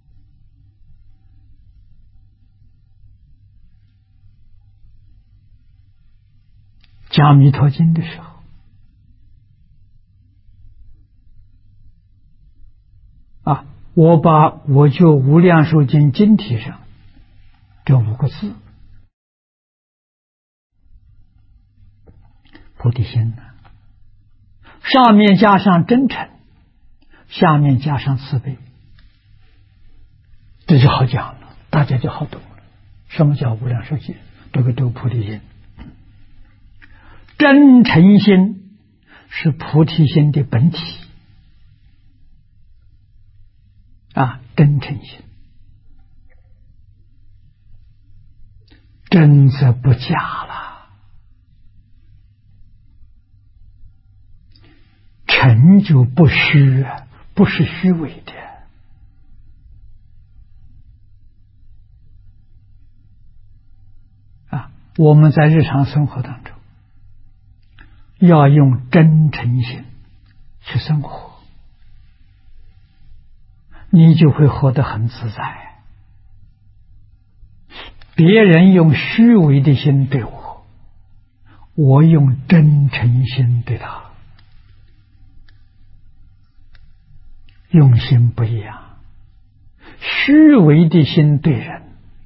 Speaker 1: 讲弥陀经的时候，我就无量寿经经题上这5个字菩提心上面加上真诚，下面加上慈悲，这就好讲了，大家就好懂了。什么叫无量寿经？这个都菩提心。真诚心是菩提心的本体真诚心，真则不假了，诚就不虚，不是虚伪的我们在日常生活当中要用真诚心去生活，你就会活得很自在。别人用虚伪的心对我，我用真诚心对他，用心不一样。虚伪的心对人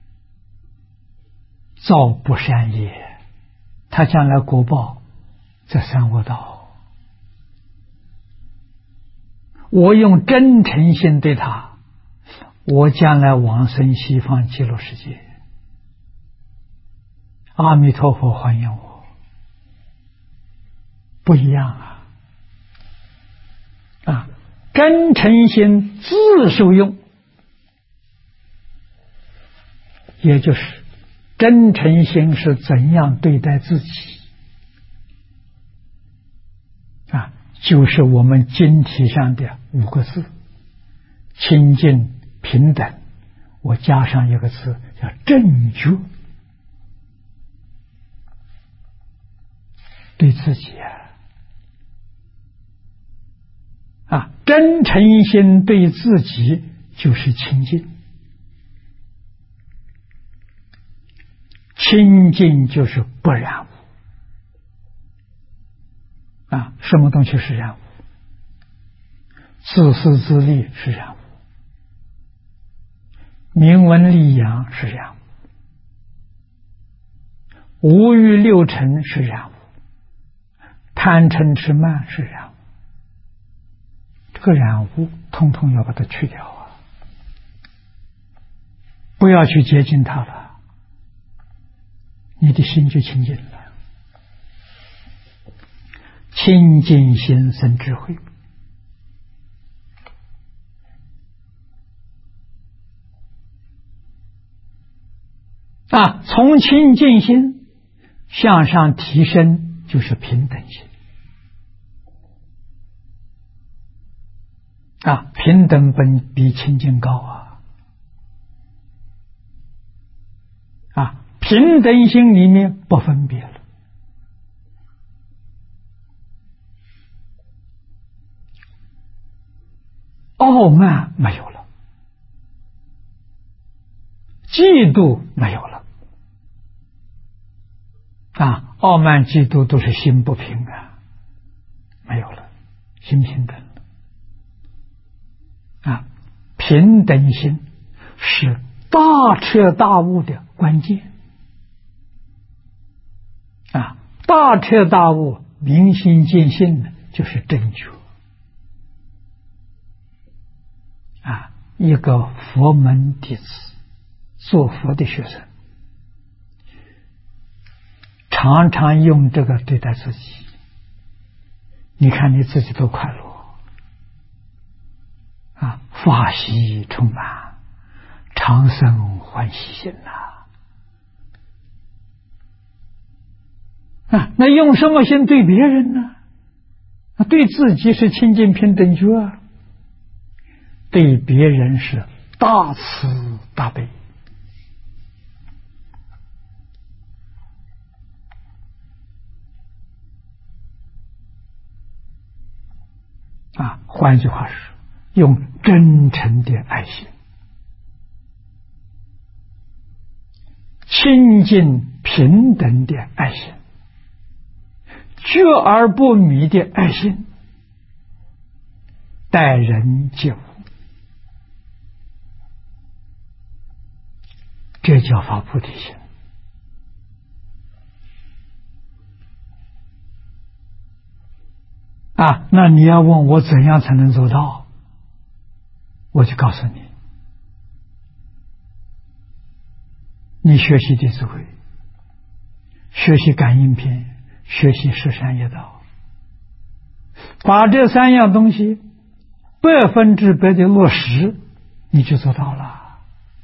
Speaker 1: 造不善业，他将来果报在三恶道。我用真诚心对他，我将来往生西方极乐世界。阿弥陀佛欢迎我，不一样真诚心自受用，也就是真诚心是怎样对待自己就是我们经题上的5个字：清净平等，我加上一个字叫正觉。对自己真诚心对自己就是清净，清净就是不染污什么东西是染污？自私自利是染污，名闻利养是染污，五欲六尘是染污，贪嗔痴慢是染污。这个染污通通要把它去掉不要去接近它了，你的心就清净了。清净心生智慧从清净心向上提升就是平等心平等本比清净高平等心里面不分别了，傲慢没有了，嫉妒没有了傲慢嫉妒都是心不平没有了，心平等平等心是大彻大悟的关键大彻大悟明心见性的就是正觉一个佛门弟子做佛的学生常常用这个对待自己，你看你自己多快乐啊！法喜充满，常生欢喜心啊！那用什么心对别人呢？对自己是清净平等觉，对别人是大慈大悲。换句话说，用真诚的爱心，清净平等的爱心，觉而不迷的爱心，待人接物，这叫发菩提心。那你要问我怎样才能做到，我就告诉你，你学习弟子规，学习感应篇，学习十善业道，把这3样东西100%的落实，你就做到了。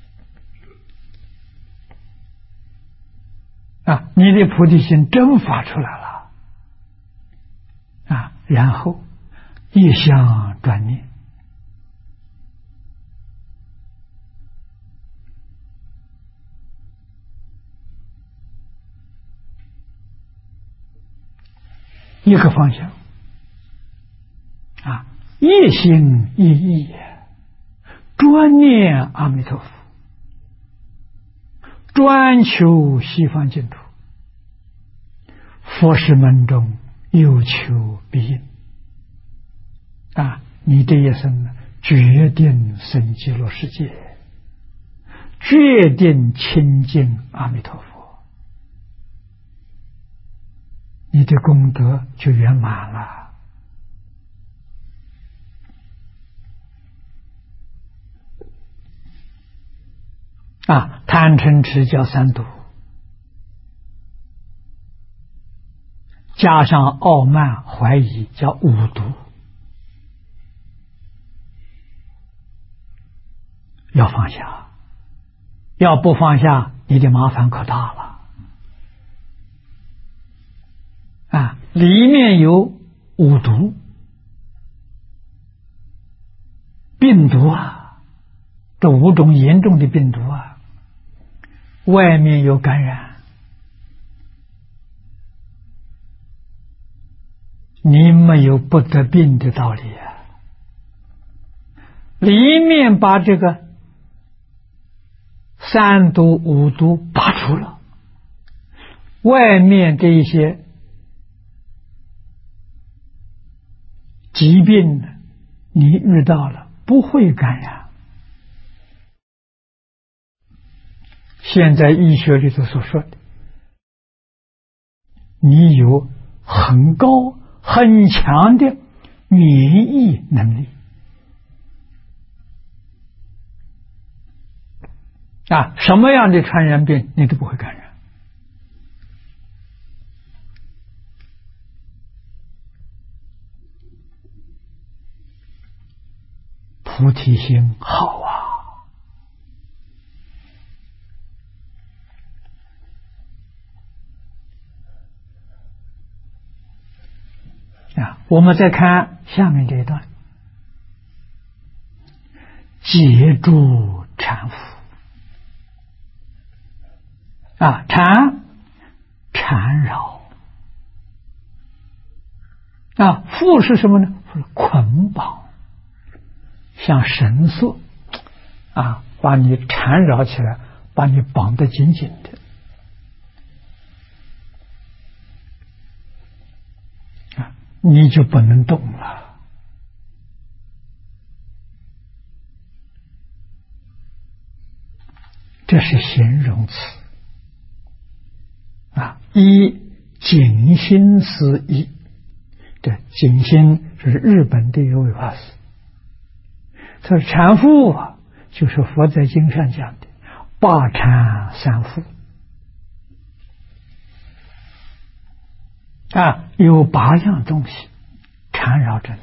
Speaker 1: 你的菩提心真发出来了。然后一向专念，一个方向一心一意专念阿弥陀佛，专求西方净土，佛事门中有求必应你这一生决定生极乐世界，决定亲近阿弥陀佛，你的功德就圆满了。贪嗔痴叫3毒，加上傲慢怀疑叫5毒，要放下，要不放下，你的麻烦可大了。里面有5毒病毒这5种严重的病毒外面有感染，你没有不得病的道理里面把这个3毒5毒拔除了，外面这一些疾病你遇到了不会感染。现在医学里头所说的，你有很高很强的免疫能力什么样的传染病你都不会感染。菩提心好我们再看下面这一段，截住缠缚缠绕缚是什么呢？捆绑，像绳索把你缠绕起来，把你绑得紧紧的你就不能动了。这是形容词一景心思义，这景心是日本的一位法师，他说缠缚就是佛在经上讲的8缠3缚有8样东西缠绕着你。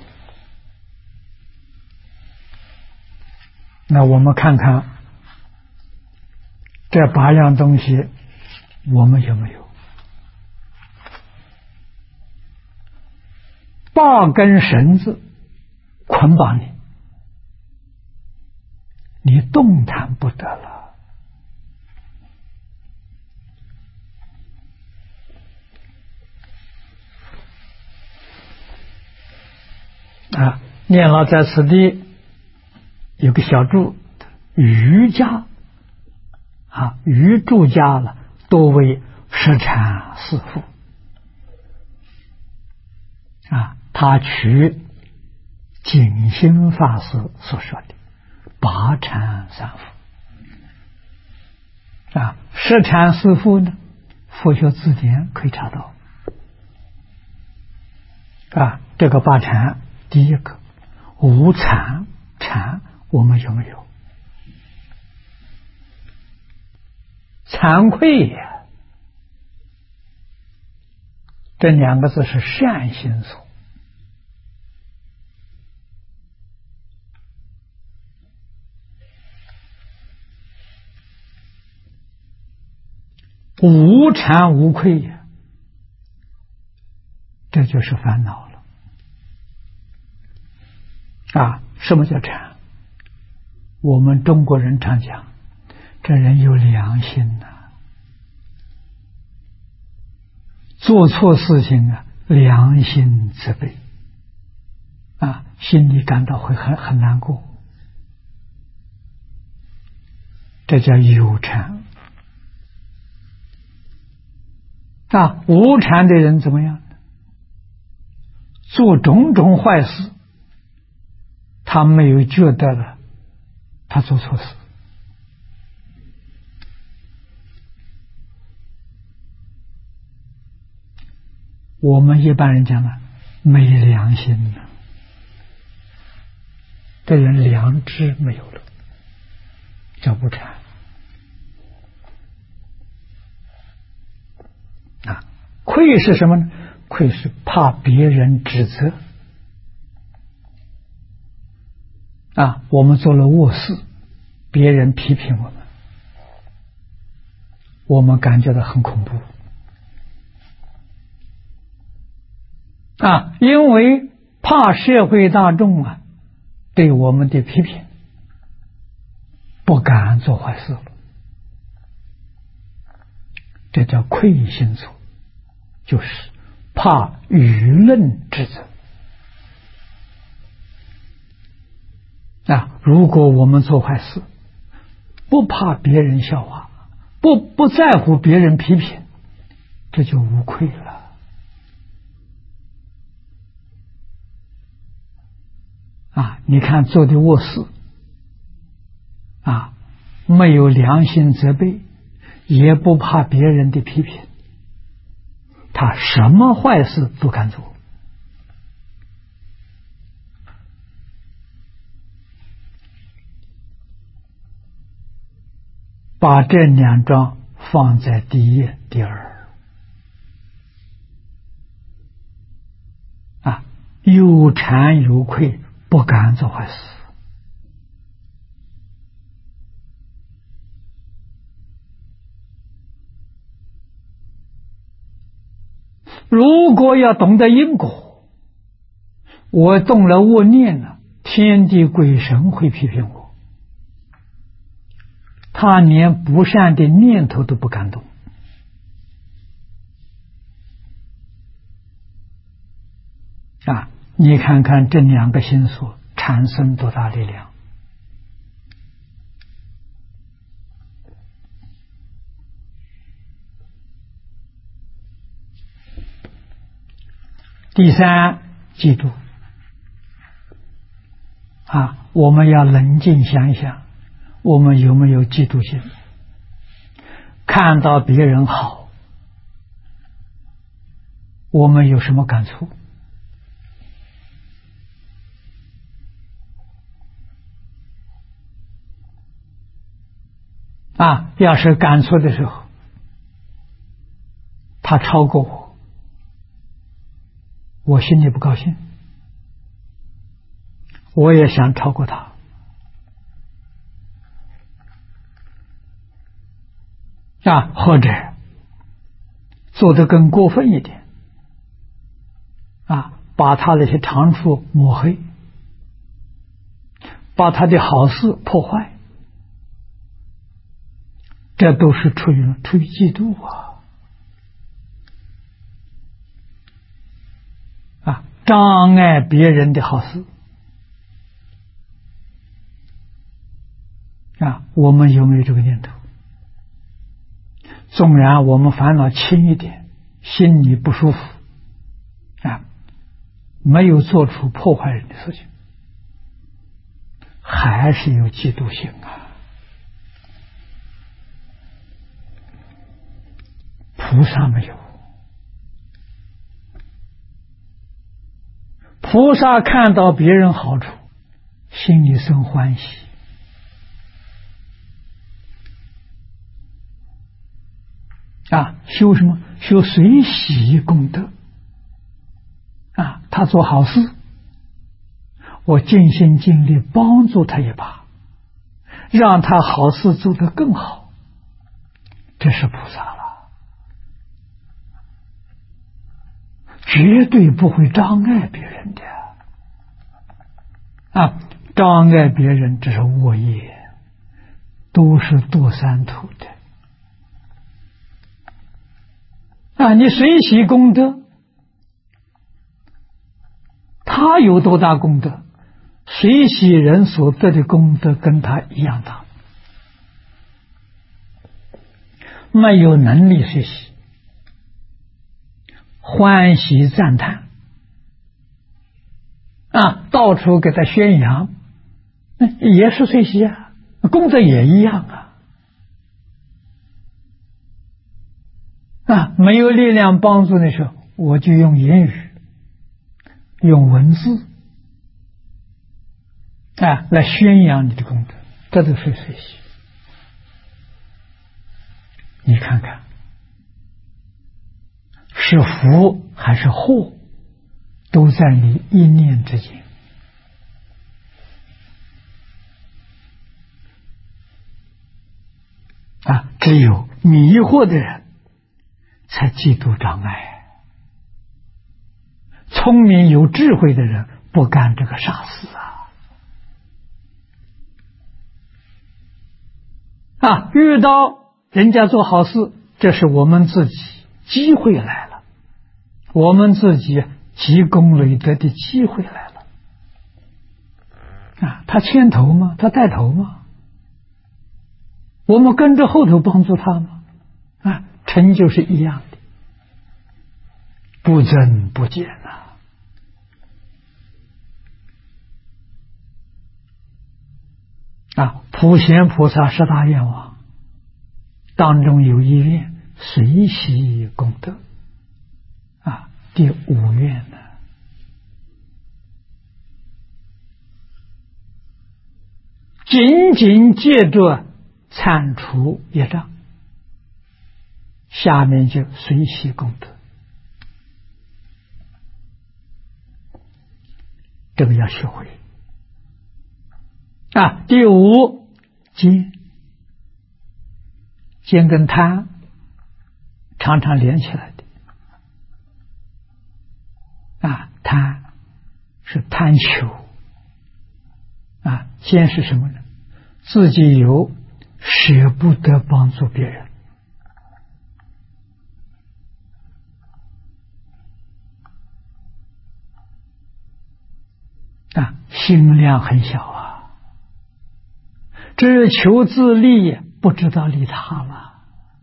Speaker 1: 那我们看看这8样东西，我们有没有？8根绳子捆绑你，你动弹不得了。念老在此地有个小注，瑜伽瑜住家了，多为实禅师父他取景心法师所说的8禅3父实禅师父呢，佛学字典可以查到这个8禅，第一个无惭禅，我们有没有？惭愧呀，这2个字是善心所。无惭无愧呀，这就是烦恼了什么叫惭？我们中国人常讲，这人有良心做错事情良心自卑心里感到会很难过，这叫有惭无惭的人怎么样？做种种坏事，他没有觉得了他做错事。我们一般人讲没良心这人良知没有了，叫无惭愧是什么呢？愧是怕别人指责我们做了恶事，别人批评我们，我们感觉到很恐怖因为怕社会大众对我们的批评，不敢做坏事了，这叫愧心所，就是怕舆论指责如果我们做坏事，不怕别人笑话，不在乎别人批评，这就无愧了你看做的恶事没有良心责备，也不怕别人的批评，他什么坏事都敢做把这2桩放在第一第2有惭有愧，不敢做坏事如果要懂得因果，我动了恶念了，天地鬼神会批评我，他连不善的念头都不敢动你看看这2个心所产生多大力量第3，嫉妒我们要冷静想一想，我们有没有嫉妒心？看到别人好，我们有什么感触？要是感触的时候，他超过我， 我心里不高兴，我也想超过他。或者做得更过分一点，把他那些长处抹黑，把他的好事破坏，这都是出于嫉妒障碍别人的好事我们有没有这个念头？纵然我们烦恼轻一点，心里不舒服没有做出破坏人的事情，还是有嫉妒心菩萨没有，菩萨看到别人好处，心里生欢喜修什么？修随喜功德他做好事，我尽心尽力帮助他一把，让他好事做得更好，这是菩萨了，绝对不会障碍别人的障碍别人这是恶业，都是堕三途的你随喜功德，他有多大功德，随喜人所得的功德跟他一样大，没有能力随喜，欢喜赞叹到处给他宣扬，也是随喜功德也一样没有力量帮助的时候，我就用言语用文字来宣扬你的功德，这都是随喜。你看看是福还是祸，都在你一念之间只有迷惑的人才嫉妒障碍，聪明有智慧的人不干这个傻事遇到人家做好事，这是我们自己机会来了，我们自己积功累德的机会来了他牵头吗？他带头吗？我们跟着后头帮助他吗？成就是一样的，不增不减普贤菩萨十大愿望当中有一愿随喜功德第5愿呢，仅仅借着铲除业障，下面就随喜功德，这个要学会第5奸跟贪常常连起来的贪是贪求奸是什么呢？自己有舍不得帮助别人心量很小只求自利，不知道利他了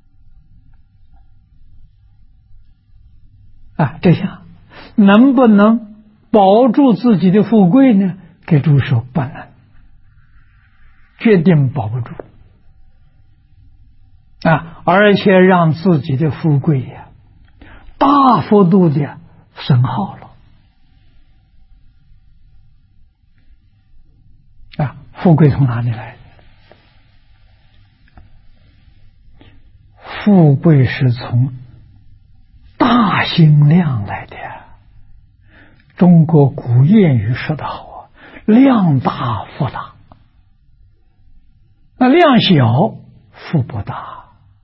Speaker 1: 这样能不能保住自己的富贵呢？给诸说不能，决定保不住而且让自己的富贵大幅度的损耗了富贵从哪里来的？富贵是从大心量来的中国古谚语说得好啊，量大福大。那量小福不大，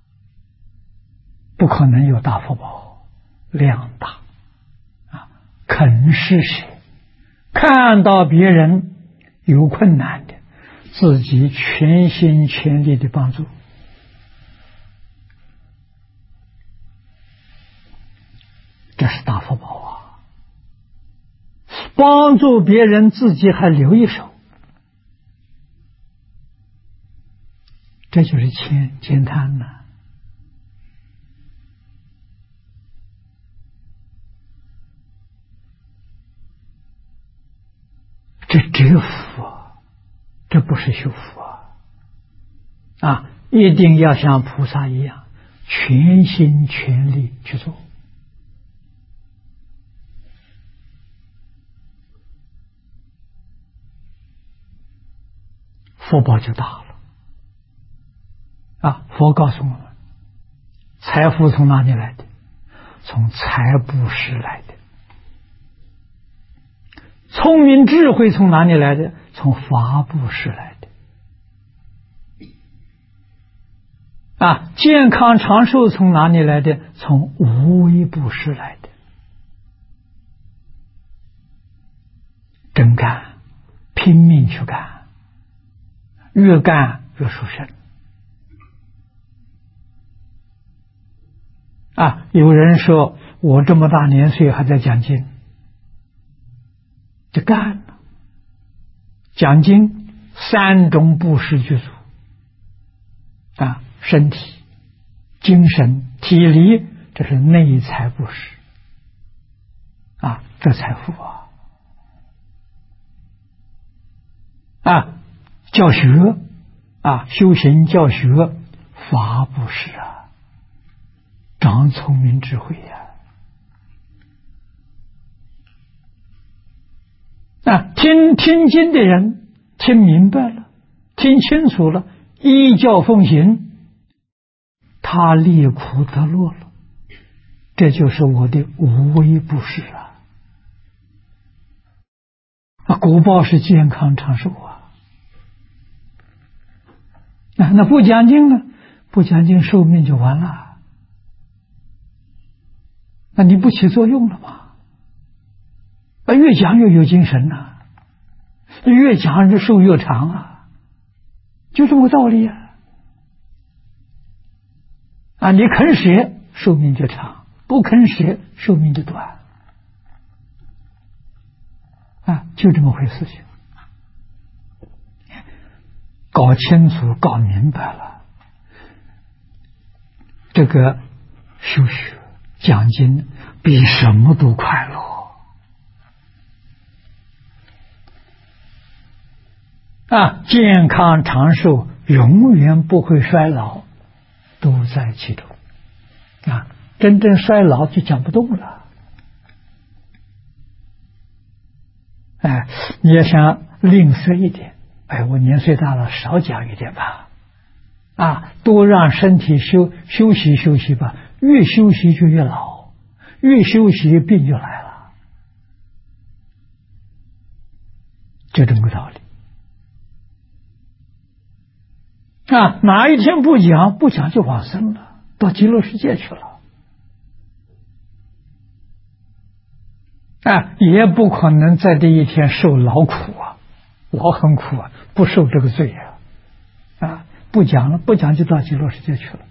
Speaker 1: 不可能有大福报。量大啊，肯施舍，看到别人有困难的，自己全心全力的帮助，这是大福报啊！帮助别人，自己还留一手，这就是慳贪呐。这折福啊，这不是修福啊！一定要像菩萨一样，全心全力去做。福报就大了啊！佛告诉我们，财富从哪里来的？从财布施来的。聪明智慧从哪里来的？从法布施来的。啊，健康长寿从哪里来的？从无为布施来的。真干，拼命去干，越干越殊胜。啊，有人说我这么大年岁还在讲经，就干了。讲经3种布施具足啊，身体、精神、体力，这是内财布施啊，这财富啊，教学啊，修行教学法布施啊，长聪明智慧听经的人听明白了，听清楚了，依教奉行，他离苦得乐了，这就是我的无为布施果报是健康长寿那不讲经呢？不讲经寿命就完了，那你不起作用了吗？越讲越有精神越讲这寿越长就这么个道理你肯舍，寿命就长；不肯舍，寿命就短就这么回事情。搞清楚、搞明白了，这个修学讲经比什么都快乐健康长寿，永远不会衰老，都在其中真正衰老就讲不动了。你也想吝啬一点，我年岁大了，少讲一点吧多让身体休息吧，越休息就越老，越休息病就来了，就这么个道理哪一天不讲就往生了，到极乐世界去了也不可能在这一天受劳苦劳很苦不受这个罪不讲了，不讲就到极乐世界去了。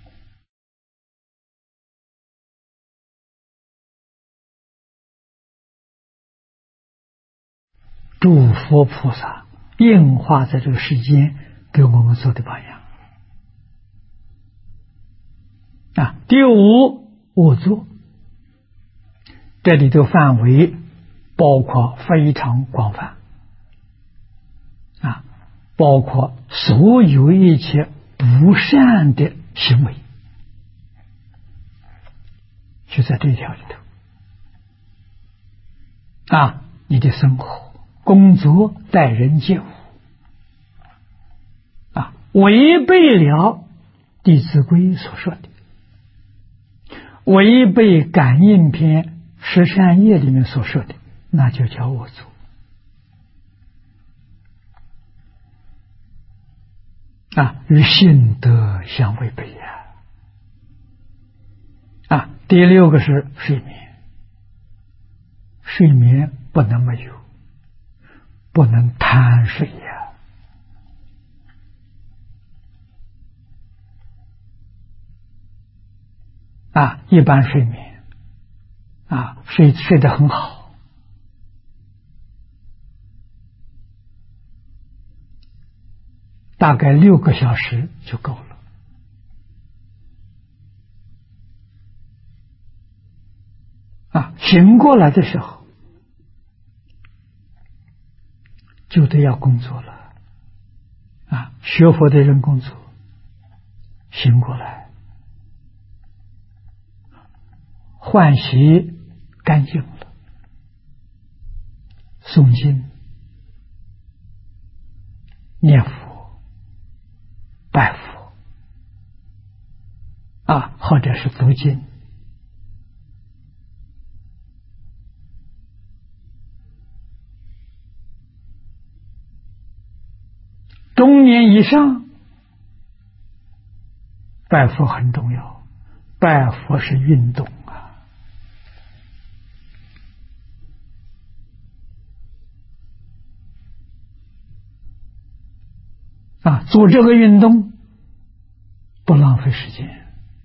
Speaker 1: 诸佛菩萨应化在这个世间，给我们做的榜样第5，恶作，这里的范围包括非常广泛包括所有一切不善的行为，就在这一条里头你的生活、工作、待人接物违背了《弟子规》所说的，违背《感应篇》十善业里面所说的， 那就叫我做。与性德相违背第6个是睡眠，睡眠不能没有，不能贪睡一般睡眠睡得很好，大概6个小时就够了。醒过来的时候就得要工作了学佛的人工作，醒过来换洗干净了，诵经、念佛、拜佛或者是读经，中年以上拜佛很重要，拜佛是运动做这个运动不浪费时间，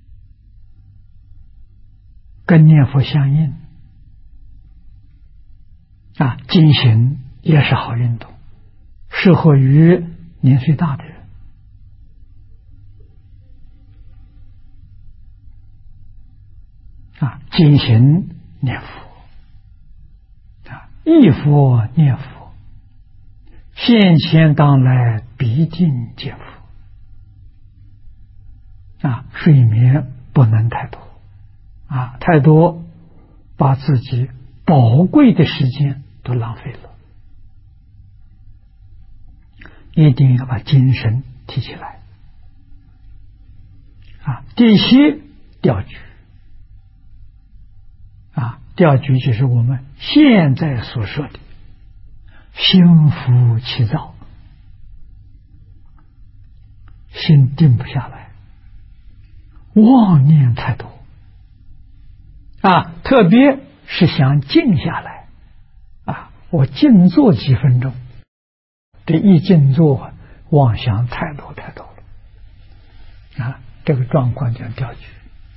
Speaker 1: 跟念佛相应进行也是好运动，适合于年岁大的人进行念佛忆佛念佛，现前当来必定见佛睡眠不能太多太多把自己宝贵的时间都浪费了，一定要把精神提起来第7调举调举就是我们现在所说的心浮气躁，心定不下来，妄念太多特别是想静下来我静坐几分钟，这一静坐妄想太多太多了这个状况叫调举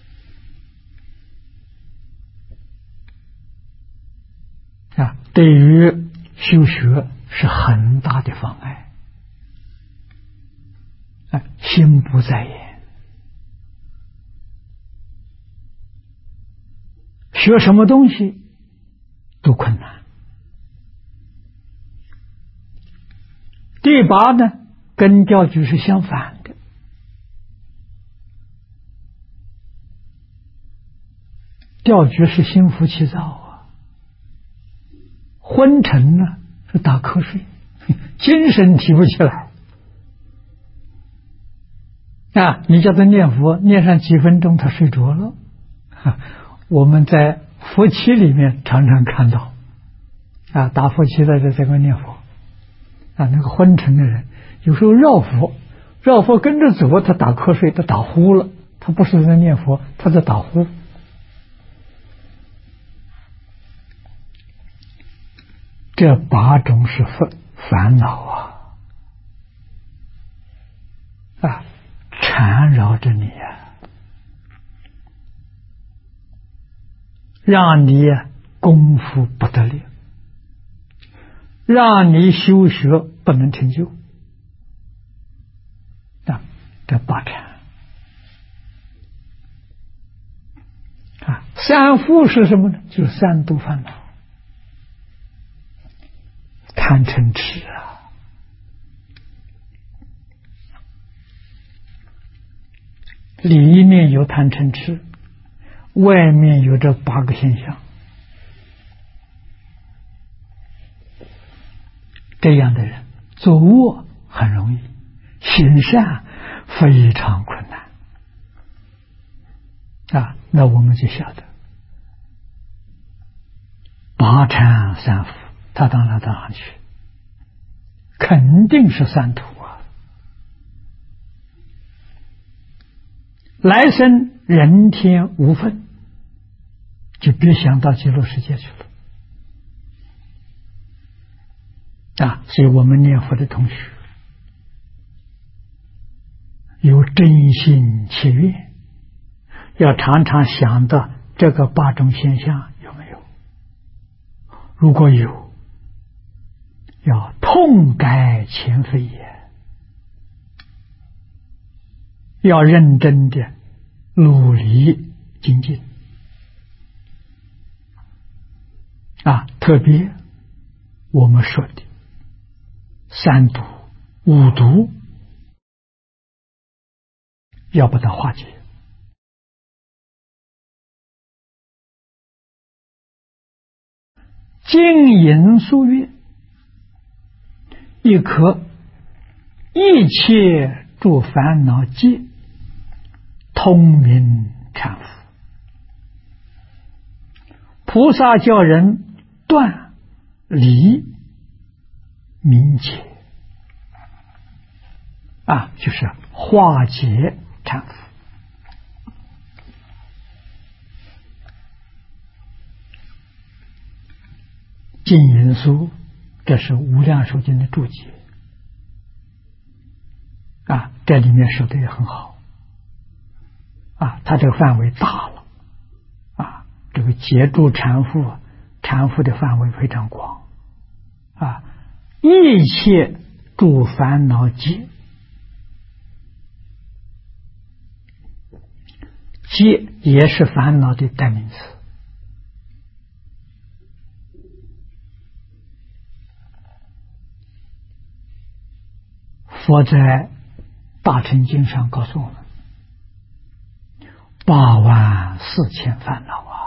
Speaker 1: 对于修学是很大的妨碍心不在焉，学什么东西都困难。第8呢，跟调举是相反的，调举是心浮气躁昏沉呢是打瞌睡，精神提不起来你叫他念佛，念上几分钟他睡着了我们在佛七里面常常看到打佛七在这个念佛那个昏沉的人有时候绕佛跟着走，他打瞌睡，他打呼了，他不是在念佛，他在打呼这8种是烦恼缠绕着你让你功夫不得力，让你修学不能成就这8缠3覆是什么呢？就是3毒烦恼，贪嗔痴里面有贪嗔痴，外面有这8个现象，这样的人做恶很容易，行善非常困难那我们就晓得8 禅三福，他到哪去？肯定是三途啊！来生人天无分，就别想到极乐世界去了啊！所以我们念佛的同学有真心切愿，要常常想到这个八种现象有没有？如果有，要痛改前非也，要认真的努力精进啊！特别我们说的三毒、五毒，要把它化解。金银书月，亦可一切诸烦恼界，通明忏悔。菩萨教人断离明解啊，就是化解忏悔。金银书，这是无量寿经的注解啊，这里面说的也很好啊，它这个范围大了啊，这个解诸禅缚，禅缚的范围非常广啊，一切诸烦恼界，界也是烦恼的代名词。佛在大乘经上告诉我们，84000烦恼啊，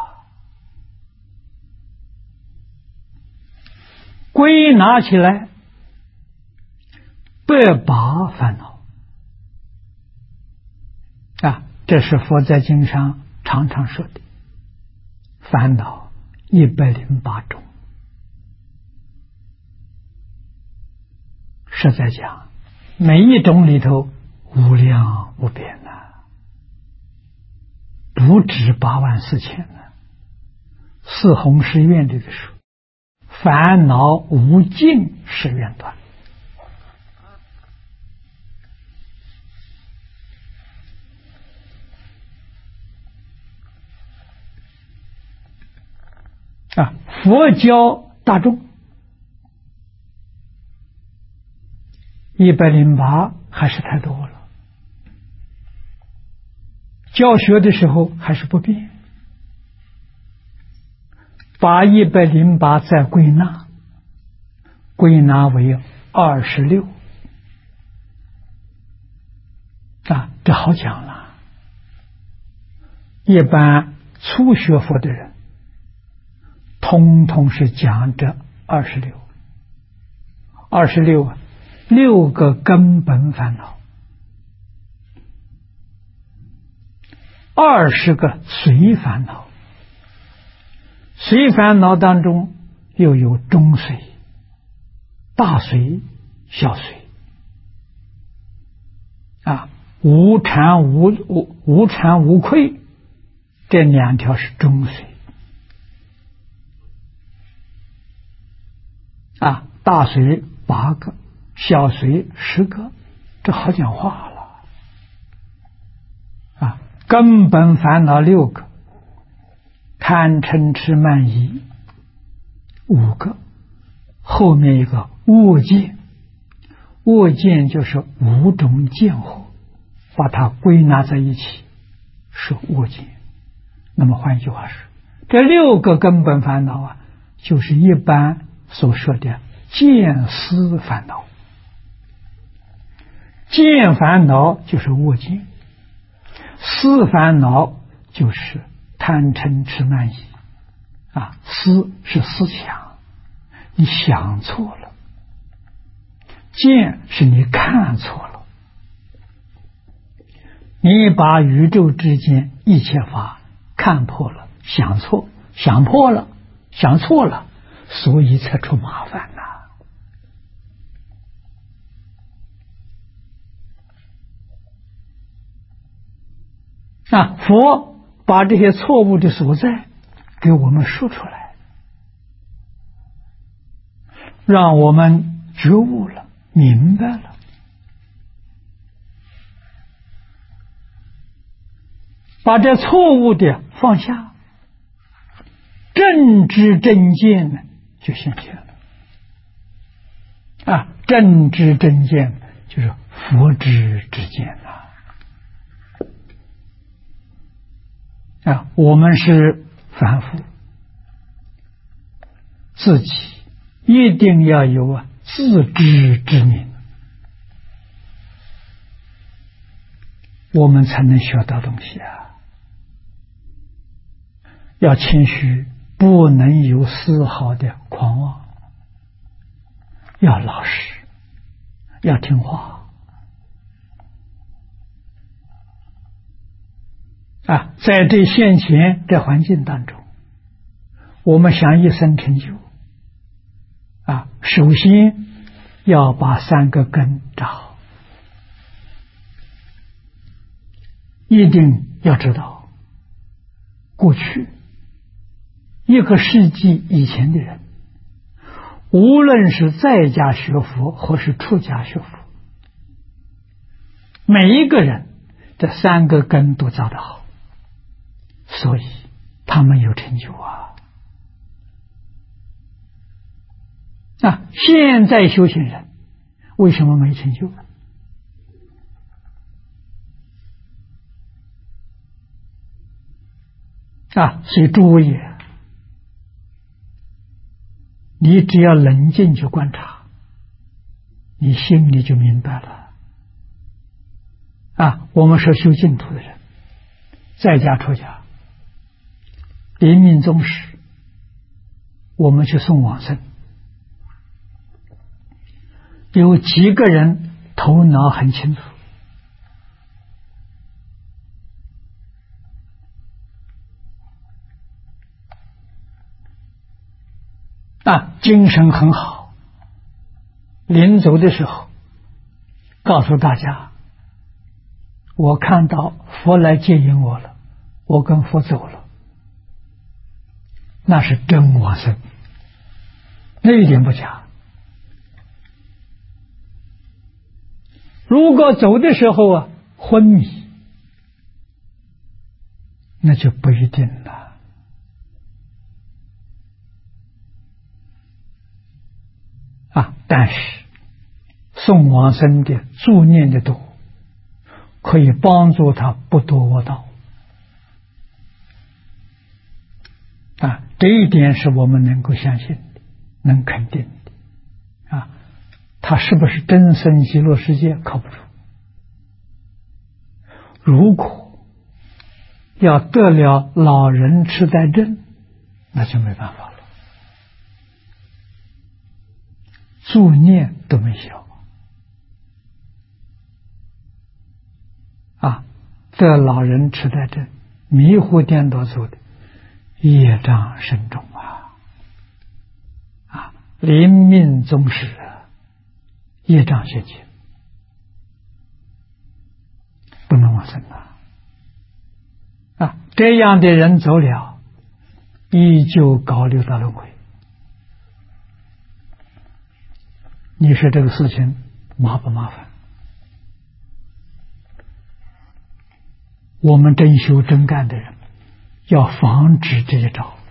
Speaker 1: 归纳起来180烦恼啊，这是佛在经上常常说的，烦恼108种。实在讲，每一种里头无量无边呐，不止84000呢。四弘誓愿这个说，烦恼无尽是愿断啊！佛教大众108还是太多了，教学的时候还是不变，把108再归纳为26啊，这好讲了。一般初学佛的人通通是讲这26啊，6个根本烦恼，20个随烦恼，随烦恼当中又有中随、大随、小随啊，无惭无愧，这2条是中随啊，大随8个，小随10个，这好讲话了啊！根本烦恼6个，贪嗔痴慢疑5个，后面一个恶见，恶见就是5种见惑，把它归纳在一起是恶见。那么换句话说，这6个根本烦恼啊，就是一般所说的见思烦恼。见烦恼就是恶见，思烦恼就是贪嗔痴慢疑啊，思是思想，你想错了；见是你看错了。你把宇宙之间一切法看破了，想错了，想错了， 所以才出麻烦佛把这些错误的所在给我们说出来，让我们觉悟了，明白了，把这错误的放下，正知正见呢就现前了。正知正见就是佛知之见我们是凡夫，自己一定要有自知之明，我们才能学到东西要谦虚，不能有丝毫的狂妄，要老实，要听话在这现前的环境当中，我们想一生成就首先要把3个根扎好。一定要知道，过去1个世纪以前的人，无论是在家学佛或是出家学佛，每一个人这3个根都扎得好，所以他们有成就现在修行人为什么没成就？所以诸位，你只要冷静去观察，你心里就明白了。我们是修净土的人，在家出家，临命终时，我们去送往生，有几个人头脑很清楚，精神很好，临走的时候告诉大家，我看到佛来接引我了，我跟佛走了，那是真往生，那一点不假。如果走的时候昏迷，那就不一定了。但是送往生的助念的多，可以帮助他不堕恶道这一点是我们能够相信的，能肯定的他是不是真生极乐世界靠不住。如果要得了老人痴呆症，那就没办法了，助念都没效得老人痴呆症、迷糊颠倒走的业障深重临命终时业障现前，不能往生这样的人走了，依旧搞六道轮回。你说这个事情麻不麻烦？我们真修真干的人要防止这一招。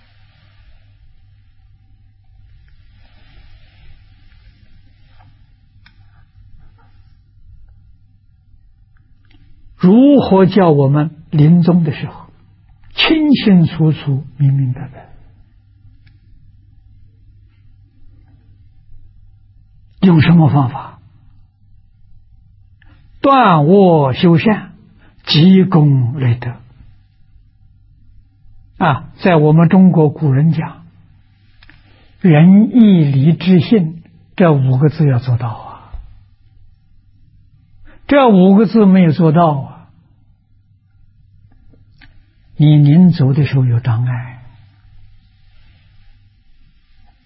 Speaker 1: 如何叫我们临终的时候清清楚楚、明明白白？用什么方法？断我修善，积功累德在我们中国古人讲，仁义礼智信这5个字要做到这5个字没有做到你临走的时候有障碍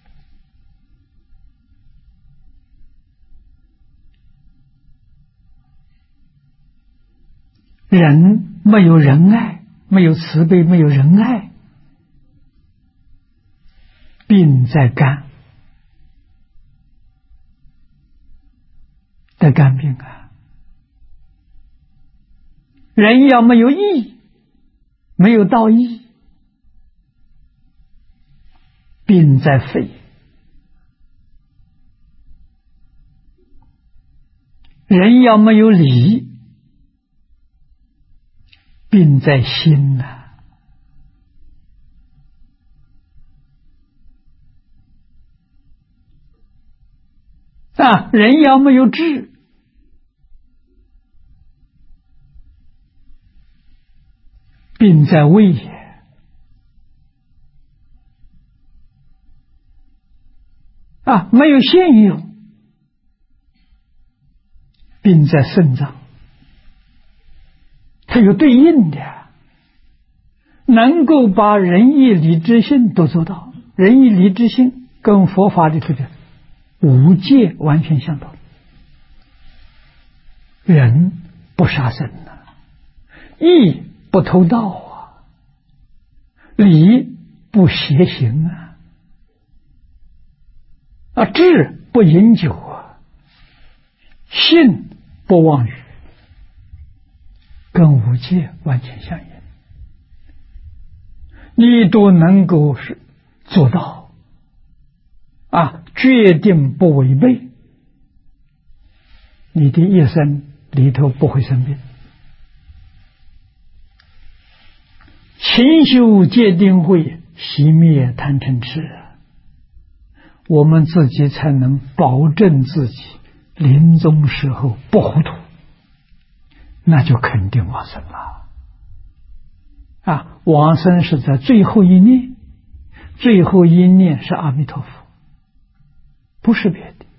Speaker 1: 人没有仁爱，没有慈悲，没有仁爱，病在肝，得肝病啊。人要没有义，没有道义，病在肺。人要没有理，病在心呐。人要没有智，病在胃也。没有现有，病在肾脏。它有对应的，能够把仁义礼智信都做到。仁义礼智信跟佛法里头的无戒完全相同。人不杀生啊，义不偷盗啊，礼不邪行智不饮酒啊，信不妄语，跟无戒完全相应。你都能够是做到决定不违背，你的一生里头不会生病。勤修戒定慧，熄灭贪嗔痴，我们自己才能保证自己临终时候不糊涂，那就肯定往生了。往生是在最后一念，最后一念是阿弥陀佛，不是别的。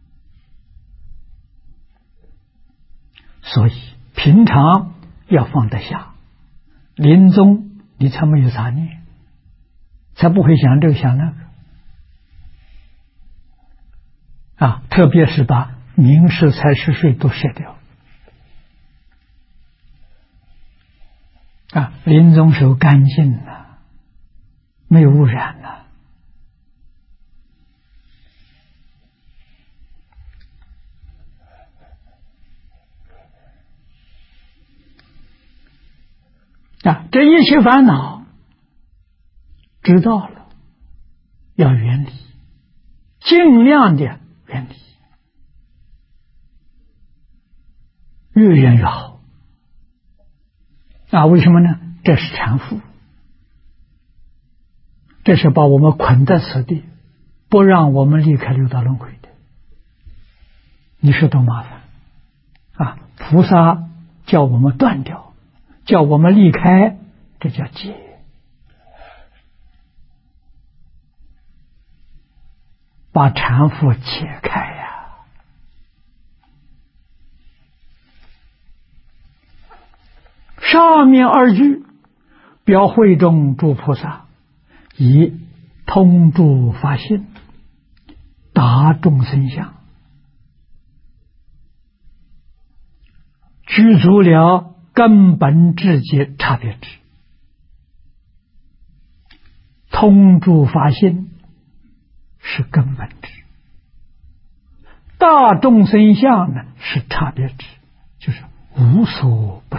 Speaker 1: 所以平常要放得下，临终你才没有杂念，才不会想这个想那个特别是把名食财食睡都卸掉临终时候干净了，没有污染了。这一切烦恼知道了，要远离，尽量的远离，越远越好。为什么呢？这是缠缚，这是把我们捆在此地，不让我们离开六道轮回的。你说多麻烦菩萨叫我们断掉，叫我们离开，这叫戒。把缠缚解开呀。上面二句表会中诸菩萨以通诸法性，达众生相，具足了根本智界差别智。通诸法性是根本智，大众生相呢是差别智，就是无所不知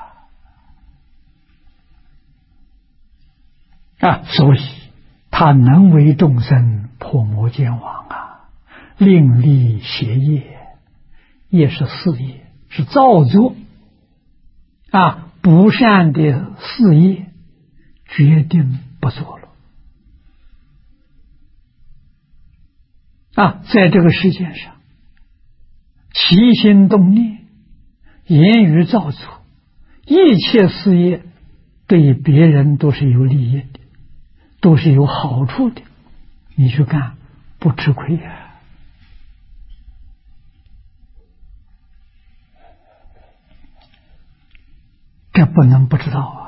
Speaker 1: 所以他能为众生破魔见网另立邪业，也是事业，是造作不善的事业决定不做了在这个世界上，起心动念，言语造作，一切事业对别人都是有利益的，都是有好处的，你去干不吃亏这不能不知道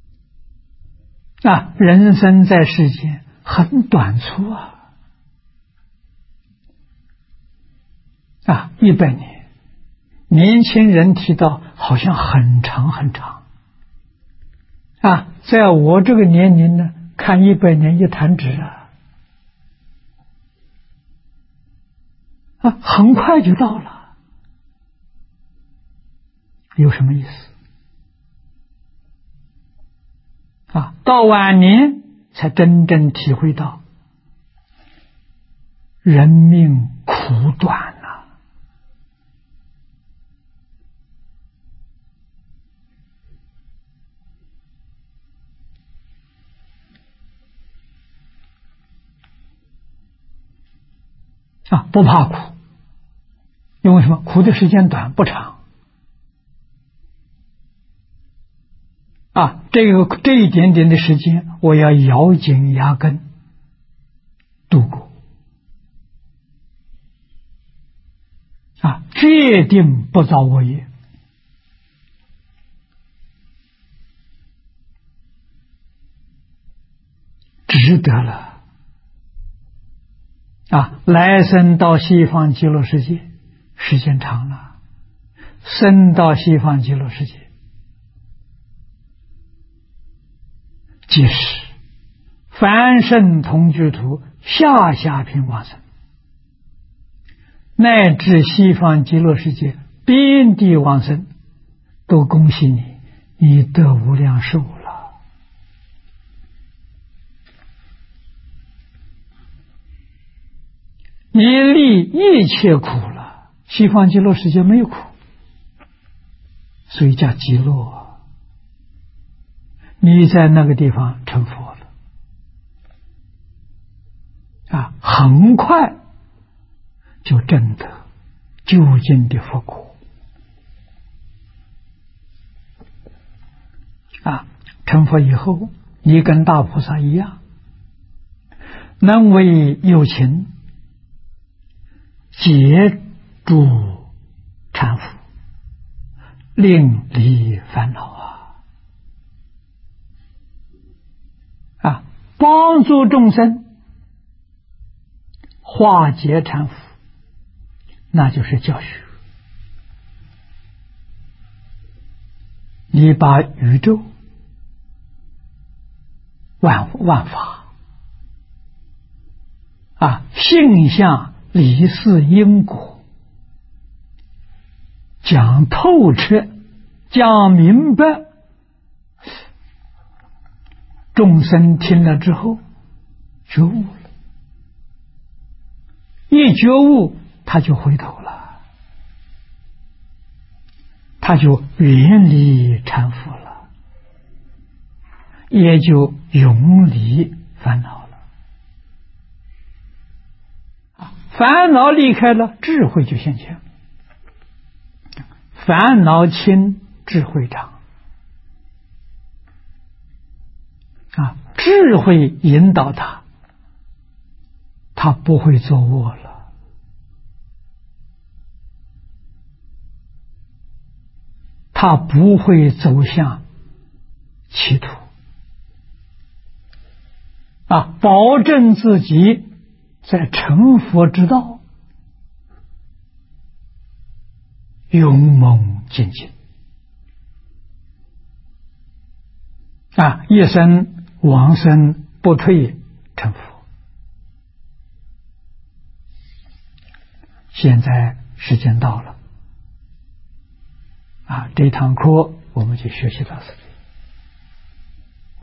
Speaker 1: 人生在世间很短促 100年，年轻人提到好像很长很长在我这个年龄呢，看100年一弹指很快就到了，有什么意思到晚年才真正体会到人命苦短不怕苦，因为什么？苦的时间短不长这一点点的时间，我要咬紧牙根度过决定不造恶业。值得了来生到西方极乐世界，时间长了，生到西方极乐世界，即使凡圣同居土下品往生，乃至西方极乐世界遍地往生，都恭喜你，你得无量寿了。你历一切苦了，西方极乐世界没有苦，所以叫极乐。你在那个地方成佛了很快就证得究竟的佛果成佛以后，你跟大菩萨一样，能为有情解诸缠缚，令离烦恼帮助众生化解缠缚，那就是教学。你把宇宙万法性相理事因果讲透彻，讲明白，众生听了之后觉悟了，一觉悟他就回头了，他就远离缠缚了，也就永离烦恼了。烦恼离开了，智慧就现前了。烦恼轻，智慧长智慧引导他，他不会作恶了，他不会走向歧途保证自己在成佛之道勇猛精进一生往生不退成佛。现在时间到了这堂课我们就学习到此。